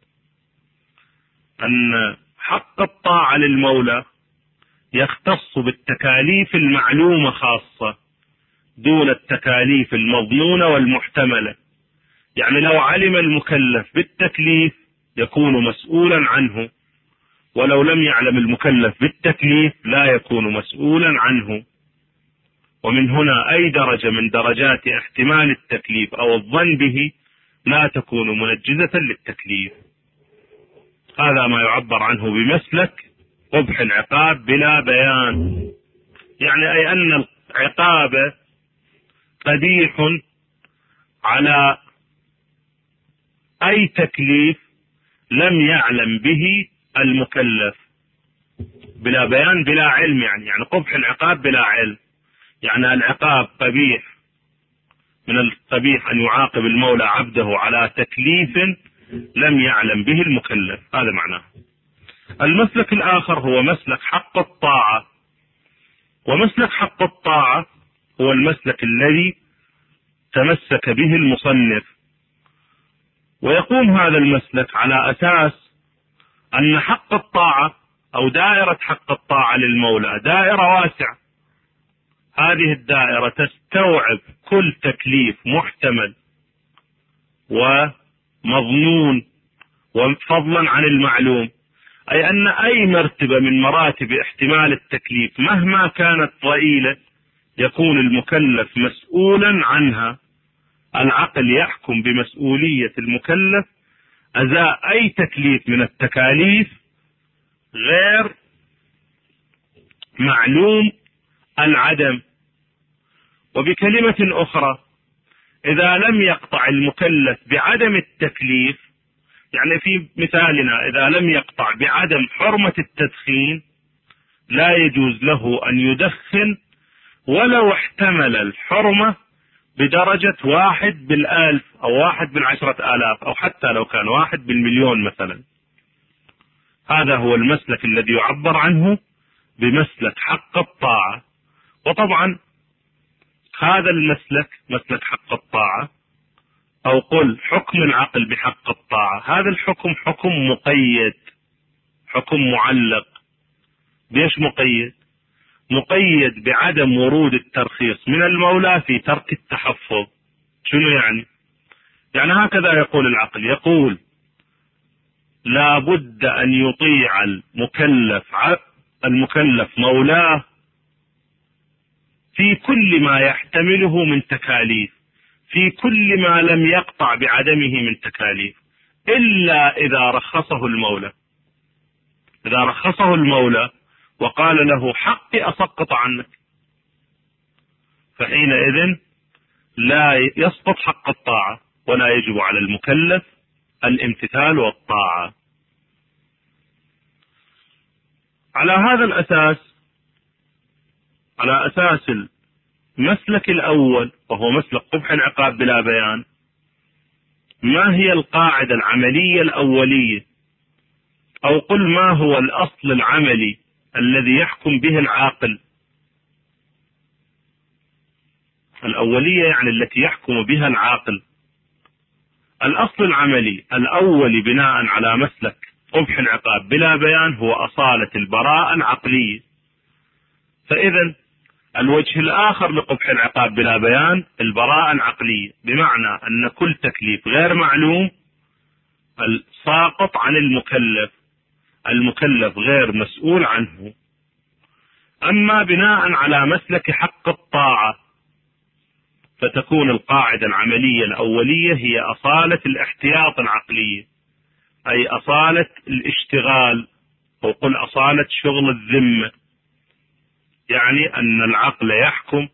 A: أن حق الطاعة للمولى يختص بالتكاليف المعلومة خاصة دون التكاليف المظنونة والمحتملة. يعني لو علم المكلف بالتكليف يكون مسؤولا عنه، ولو لم يعلم المكلف بالتكليف لا يكون مسؤولا عنه. ومن هنا أي درجة من درجات احتمال التكليف أو الظن به لا تكون منجزة للتكليف. هذا ما يعبر عنه بمسلك قبح العقاب بلا بيان، يعني أي أن العقاب قبيح على أي تكليف لم يعلم به المكلف بلا بيان بلا علم، يعني يعني قبح العقاب بلا علم، يعني العقاب قبيح، من القبيح أن يعاقب المولى عبده على تكليف لم يعلم به المكلف. هذا معناه. المسلك الآخر هو مسلك حق الطاعة، ومسلك حق الطاعة هو المسلك الذي تمسك به المصنف. ويقوم هذا المسلك على أساس أن حق الطاعة أو دائرة حق الطاعة للمولى دائرة واسعة. هذه الدائرة تستوعب كل تكليف محتمل ومظنون وفضلا عن المعلوم، أي أن أي مرتبة من مراتب احتمال التكليف مهما كانت ضئيلة يكون المكلف مسؤولا عنها. العقل يحكم بمسؤولية المكلف أزاء أي تكليف من التكاليف غير معلوم العدم. وبكلمة أخرى، إذا لم يقطع المكلف بعدم التكليف، يعني في مثالنا إذا لم يقطع بعدم حرمة التدخين لا يجوز له أن يدخن ولو احتمل الحرمة بدرجة واحد بالألف أو واحد بالعشرة آلاف أو حتى لو كان واحد بالمليون مثلا. هذا هو المسلك الذي يعبر عنه بمسلك حق الطاعة. وطبعا هذا المسلك مسلك حق الطاعة أو قل حكم العقل بحق الطاعة، هذا الحكم حكم مقيد، حكم معلق. بيش مقيد؟ مقيد بعدم ورود الترخيص من المولى في ترك التحفظ. شنو يعني؟ يعني هكذا يقول العقل، يقول لا بد أن يطيع المكلف المكلف مولاه في كل ما يحتمله من تكاليف، في كل ما لم يقطع بعدمه من تكاليف، إلا إذا رخصه المولى. إذا رخصه المولى وقال له حقي أسقط عنك، فحينئذ لا يسقط حق الطاعة ولا يجب على المكلف الامتثال والطاعة. على هذا الأساس، على أساس المسلك الأول وهو مسلك قبح العقاب بلا بيان، ما هي القاعدة العملية الأولية، أو قل ما هو الأصل العملي الذي يحكم به العاقل؟ الأولية يعني التي يحكم بها العاقل. الأصل العملي الأول بناء على مسلك قبح العقاب بلا بيان هو أصالة البراءة العقلية. فإذا الوجه الآخر لقبح العقاب بلا بيان البراءة العقلية، بمعنى أن كل تكليف غير معلوم ساقط عن المكلف، المكلف غير مسؤول عنه. أما بناء على مسلك حق الطاعة فتكون القاعدة العملية الأولية هي أصالة الاحتياط العقلية، أي أصالة الاشتغال، أو قل أصالة شغل الذمة. يعني أن العقل يحكم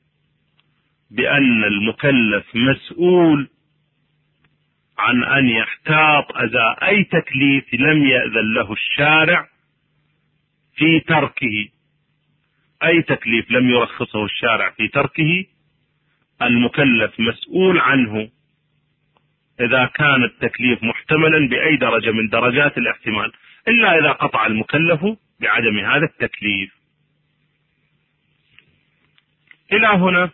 A: بأن المكلف مسؤول عن أن يحتاط أزاء أي تكليف لم يأذن له الشارع في تركه. أي تكليف لم يرخصه الشارع في تركه المكلف مسؤول عنه، إذا كان التكليف محتملا بأي درجة من درجات الاحتمال، إلا إذا قطع المكلف بعدم هذا التكليف. إلى هنا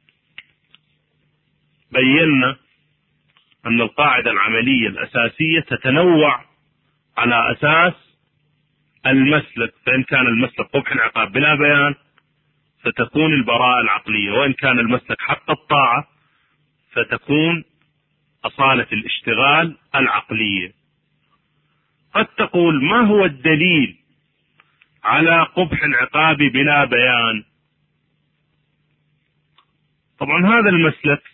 A: بينا أن القاعدة العملية الأساسية تتنوع على أساس المسلك، فإن كان المسلك قبح العقاب بلا بيان فتكون البراءة العقلية، وإن كان المسلك حق الطاعة فتكون أصالة الاشتغال العقلية. قد تقول ما هو الدليل على قبح العقاب بلا بيان؟ طبعا هذا المسلك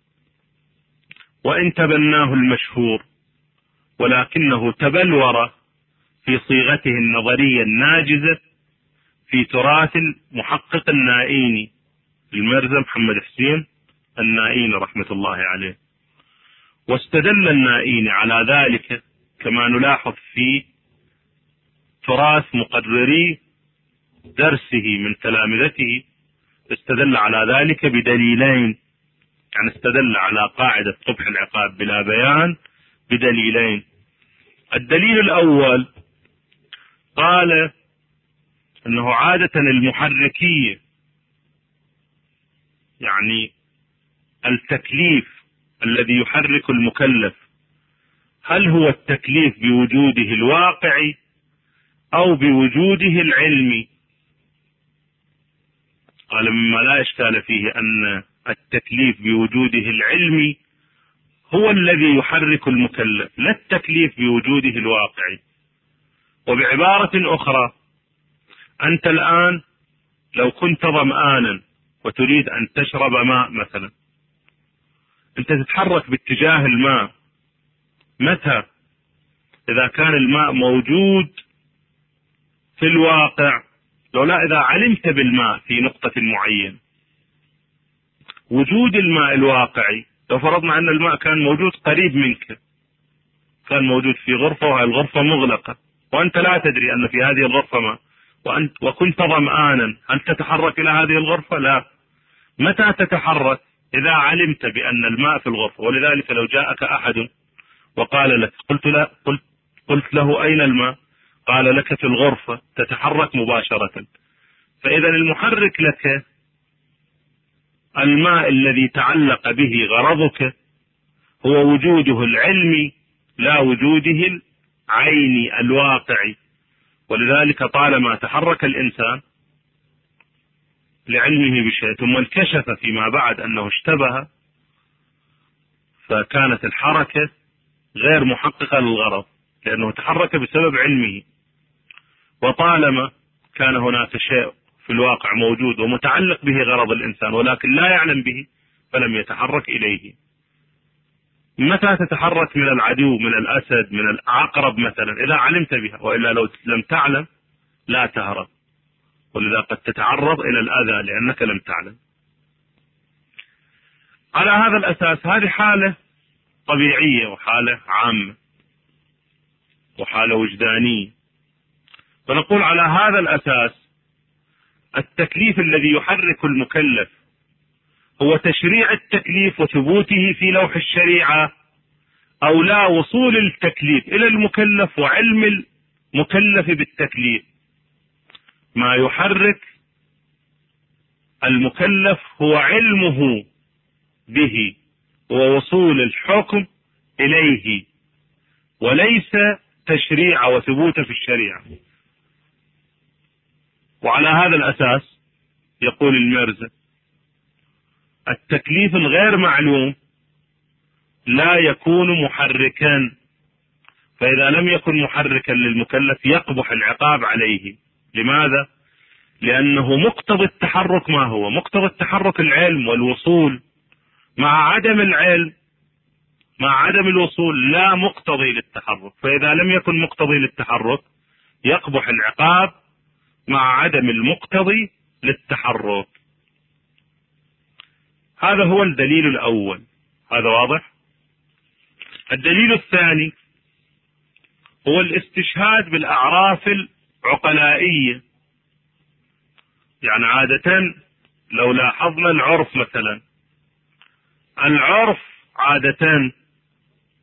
A: وإن تبناه المشهور ولكنه تبلور في صيغته النظرية الناجزة في تراث المحقق النائيني المرزا محمد حسين النائيني رحمة الله عليه. واستدل النائيني على ذلك كما نلاحظ في تراث مقرري درسه من تلامذته، استدل على ذلك بدليلين، يعني استدل على قاعدة قبح العقاب بلا بيان بدليلين. الدليل الأول قال أنه عادة المحركية، يعني التكليف الذي يحرك المكلف، هل هو التكليف بوجوده الواقعي أو بوجوده العلمي؟ قال مما لا إشكال فيه أن التكليف بوجوده العلمي هو الذي يحرك المكلف، لا التكليف بوجوده الواقعي. وبعبارة أخرى، أنت الآن لو كنت ظمآنا وتريد أن تشرب ماء مثلا، أنت تتحرك باتجاه الماء متى؟ إذا كان الماء موجود في الواقع، لو لا إذا علمت بالماء في نقطة معينة. وجود الماء الواقعي، لو فرضنا أن الماء كان موجود قريب منك، كان موجود في غرفة وهي الغرفة مغلقة وأنت لا تدري أن في هذه الغرفة ماء، وأنت وكنت ظمآنا، هل تتحرك إلى هذه الغرفة؟ لا. متى تتحرك؟ إذا علمت بأن الماء في الغرفة. ولذلك لو جاءك أحد وقال لك، قلت له, قلت, قلت له أين الماء؟ قال لك في الغرفة، تتحرك مباشرة. فإذا المحرك لك الماء الذي تعلق به غرضك هو وجوده العلمي لا وجوده العيني الواقعي. ولذلك طالما تحرك الإنسان لعلمه بشيء ثم انكشف فيما بعد أنه اشتبه، فكانت الحركة غير محققة للغرض لأنه تحرك بسبب علمه. وطالما كان هناك شيء في الواقع موجود ومتعلق به غرض الإنسان ولكن لا يعلم به فلم يتحرك إليه. متى تتحرك من العدو، من الأسد، من العقرب مثلا؟ إذا علمت بها، وإلا لو لم تعلم لا تهرب، ولذا قد تتعرض إلى الأذى لأنك لم تعلم. على هذا الأساس هذه حالة طبيعية وحالة عامة وحالة وجدانية. فنقول على هذا الأساس التكليف الذي يحرك المكلف هو تشريع التكليف وثبوته في لوح الشريعة، أو لا وصول التكليف إلى المكلف وعلم المكلف بالتكليف. ما يحرك المكلف هو علمه به ووصول الحكم إليه، وليس تشريع وثبوته في الشريعة. وعلى هذا الأساس يقول المرزا التكليف الغير معلوم لا يكون محركا، فإذا لم يكن محركا للمكلف يقبح العقاب عليه. لماذا؟ لأنه مقتضى التحرك ما هو؟ مقتضى التحرك العلم والوصول، مع عدم العلم مع عدم الوصول لا مقتضي للتحرك، فإذا لم يكن مقتضي للتحرك يقبح العقاب مع عدم المقتضي للتحرك. هذا هو الدليل الأول، هذا واضح. الدليل الثاني هو الاستشهاد بالأعراف العقلائية. يعني عادة لو لاحظنا العرف مثلا، العرف عادة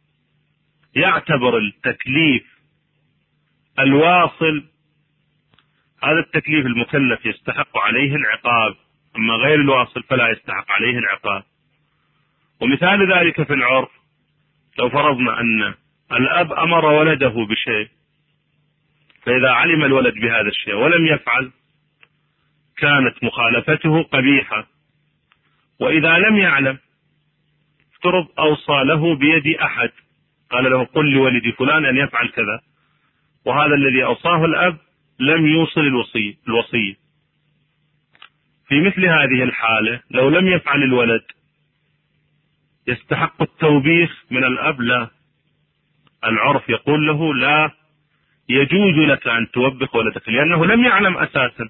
A: يعتبر التكليف الواصل هذا التكليف المكلف يستحق عليه العقاب، أما غير الواصل فلا يستحق عليه العقاب. ومثال ذلك في العرف لو فرضنا أن الأب أمر ولده بشيء، فإذا علم الولد بهذا الشيء ولم يفعل كانت مخالفته قبيحة. وإذا لم يعلم افترض أوصى له بيد أحد، قال له قل لولدي فلان أن يفعل كذا، وهذا الذي أوصاه الأب لم يوصل الوصي الوصية. في مثل هذه الحالة لو لم يفعل الولد يستحق التوبيخ من الأب؟ لا، العرف يقول له لا يجوز لك أن توبخ ولدك لأنه لم يعلم أساسا.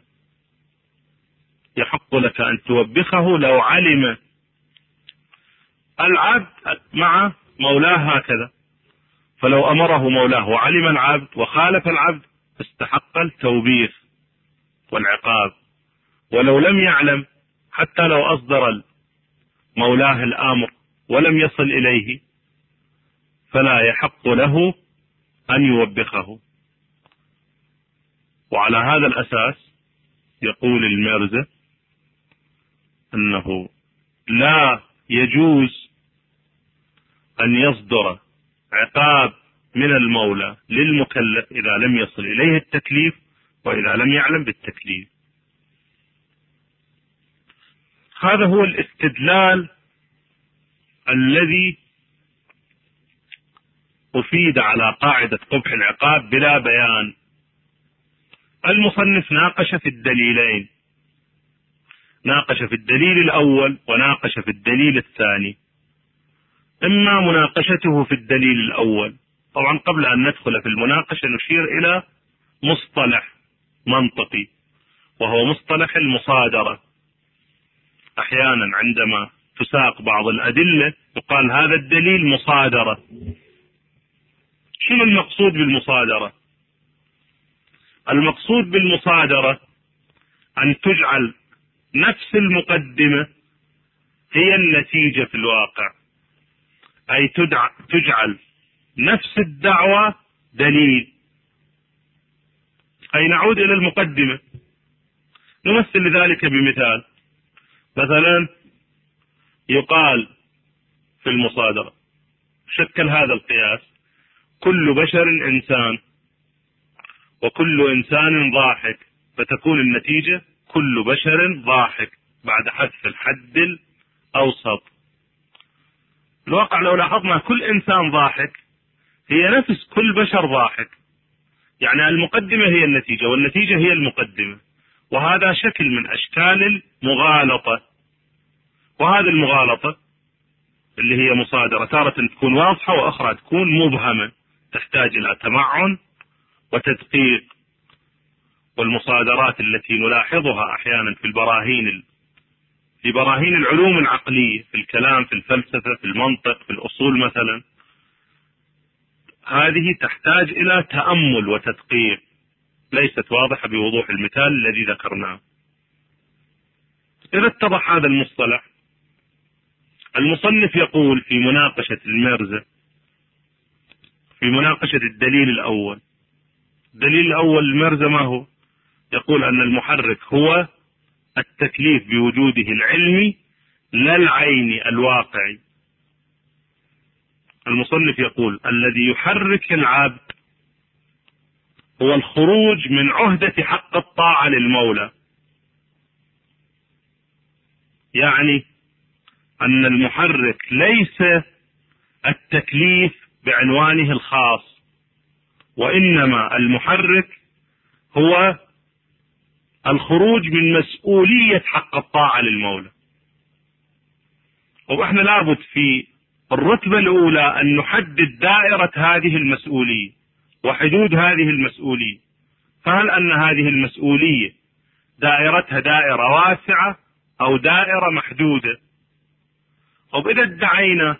A: يحق لك أن توبخه لو علم العبد مع مولاه هكذا، فلو أمره مولاه وعلم العبد وخالف العبد استحق التوبيخ والعقاب. ولو لم يعلم حتى لو أصدر مولاه الأمر ولم يصل إليه فلا يحق له أن يوبخه. وعلى هذا الأساس يقول المرزا أنه لا يجوز أن يصدر عقاب من المولى للمكلف إذا لم يصل إليه التكليف وإذا لم يعلم بالتكليف. هذا هو الاستدلال الذي أفيد على قاعدة قبح العقاب بلا بيان. المصنف ناقش في الدليلين، ناقش في الدليل الأول وناقش في الدليل الثاني. إما مناقشته في الدليل الأول، طبعا قبل أن ندخل في المناقشة نشير إلى مصطلح منطقي وهو مصطلح المصادرة. أحيانا عندما تساق بعض الأدلة يقال هذا الدليل مصادرة. شنو المقصود بالمصادرة؟ المقصود بالمصادرة أن تجعل نفس المقدمة هي النتيجة في الواقع، أي تجعل نفس الدعوة دليل. أي نعود إلى المقدمة. نمثل ذلك بمثال. مثلا يقال في المصادرة شكل هذا القياس كل بشر إنسان وكل إنسان ضاحك، فتكون النتيجة كل بشر ضاحك بعد حذف الحد الأوسط. الواقع لو لاحظنا كل إنسان ضاحك هي نفس كل بشر ضاحك، يعني المقدمة هي النتيجة والنتيجة هي المقدمة، وهذا شكل من أشكال المغالطة. وهذه المغالطة اللي هي مصادرة تارة تكون واضحة وأخرى تكون مبهمة تحتاج إلى تمعن وتدقيق. والمصادرات التي نلاحظها أحيانا في البراهين في براهين العلوم العقلية، في الكلام، في الفلسفة، في المنطق، في الأصول مثلا، هذه تحتاج إلى تأمل وتدقيق، ليست واضحة بوضوح المثال الذي ذكرناه. إذا اتضح هذا المصطلح، المصنف يقول في مناقشة المرزا في مناقشة الدليل الأول. الدليل الأول المرزا ما هو؟ يقول أن المحرك هو التكليف بوجوده العلمي لا العيني الواقعي. المصنف يقول الذي يحرك العبد هو الخروج من عهدة حق الطاعة للمولى، يعني أن المحرك ليس التكليف بعنوانه الخاص، وإنما المحرك هو الخروج من مسؤولية حق الطاعة للمولى. وإحنا لابد في الرتبة الأولى أن نحدد دائرة هذه المسؤولية وحدود هذه المسؤولية. فهل أن هذه المسؤولية دائرتها دائرة واسعة أو دائرة محدودة؟ وإذا ادعينا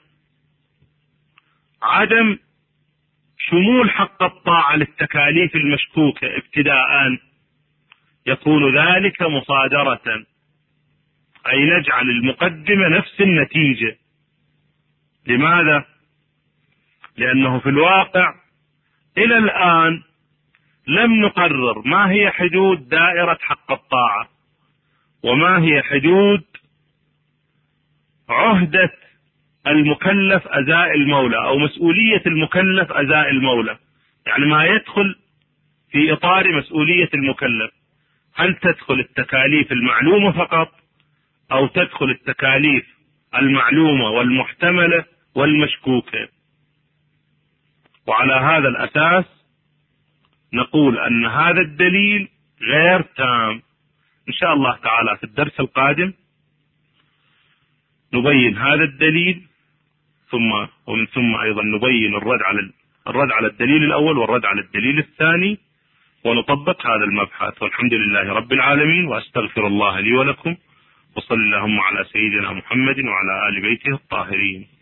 A: عدم شمول حق الطاعة للتكاليف المشكوكة ابتداء يكون ذلك مصادرة، أي نجعل المقدمة نفس النتيجة. لماذا؟ لأنه في الواقع إلى الآن لم نقرر ما هي حدود دائرة حق الطاعة، وما هي حدود عهدة المكلف أزاء المولى أو مسؤولية المكلف أزاء المولى، يعني ما يدخل في إطار مسؤولية المكلف. هل تدخل التكاليف المعلومة فقط، أو تدخل التكاليف المعلومة والمحتملة والمشكوكة؟ وعلى هذا الأساس نقول أن هذا الدليل غير تام. إن شاء الله تعالى في الدرس القادم نبين هذا الدليل، ثم ومن ثم أيضا نبين الرد على الرد على الدليل الأول والرد على الدليل الثاني، ونطبق هذا المبحث. والحمد لله رب العالمين، وأستغفر الله لي ولكم، وصلى اللهم على سيدنا محمد وعلى آل بيته الطاهرين.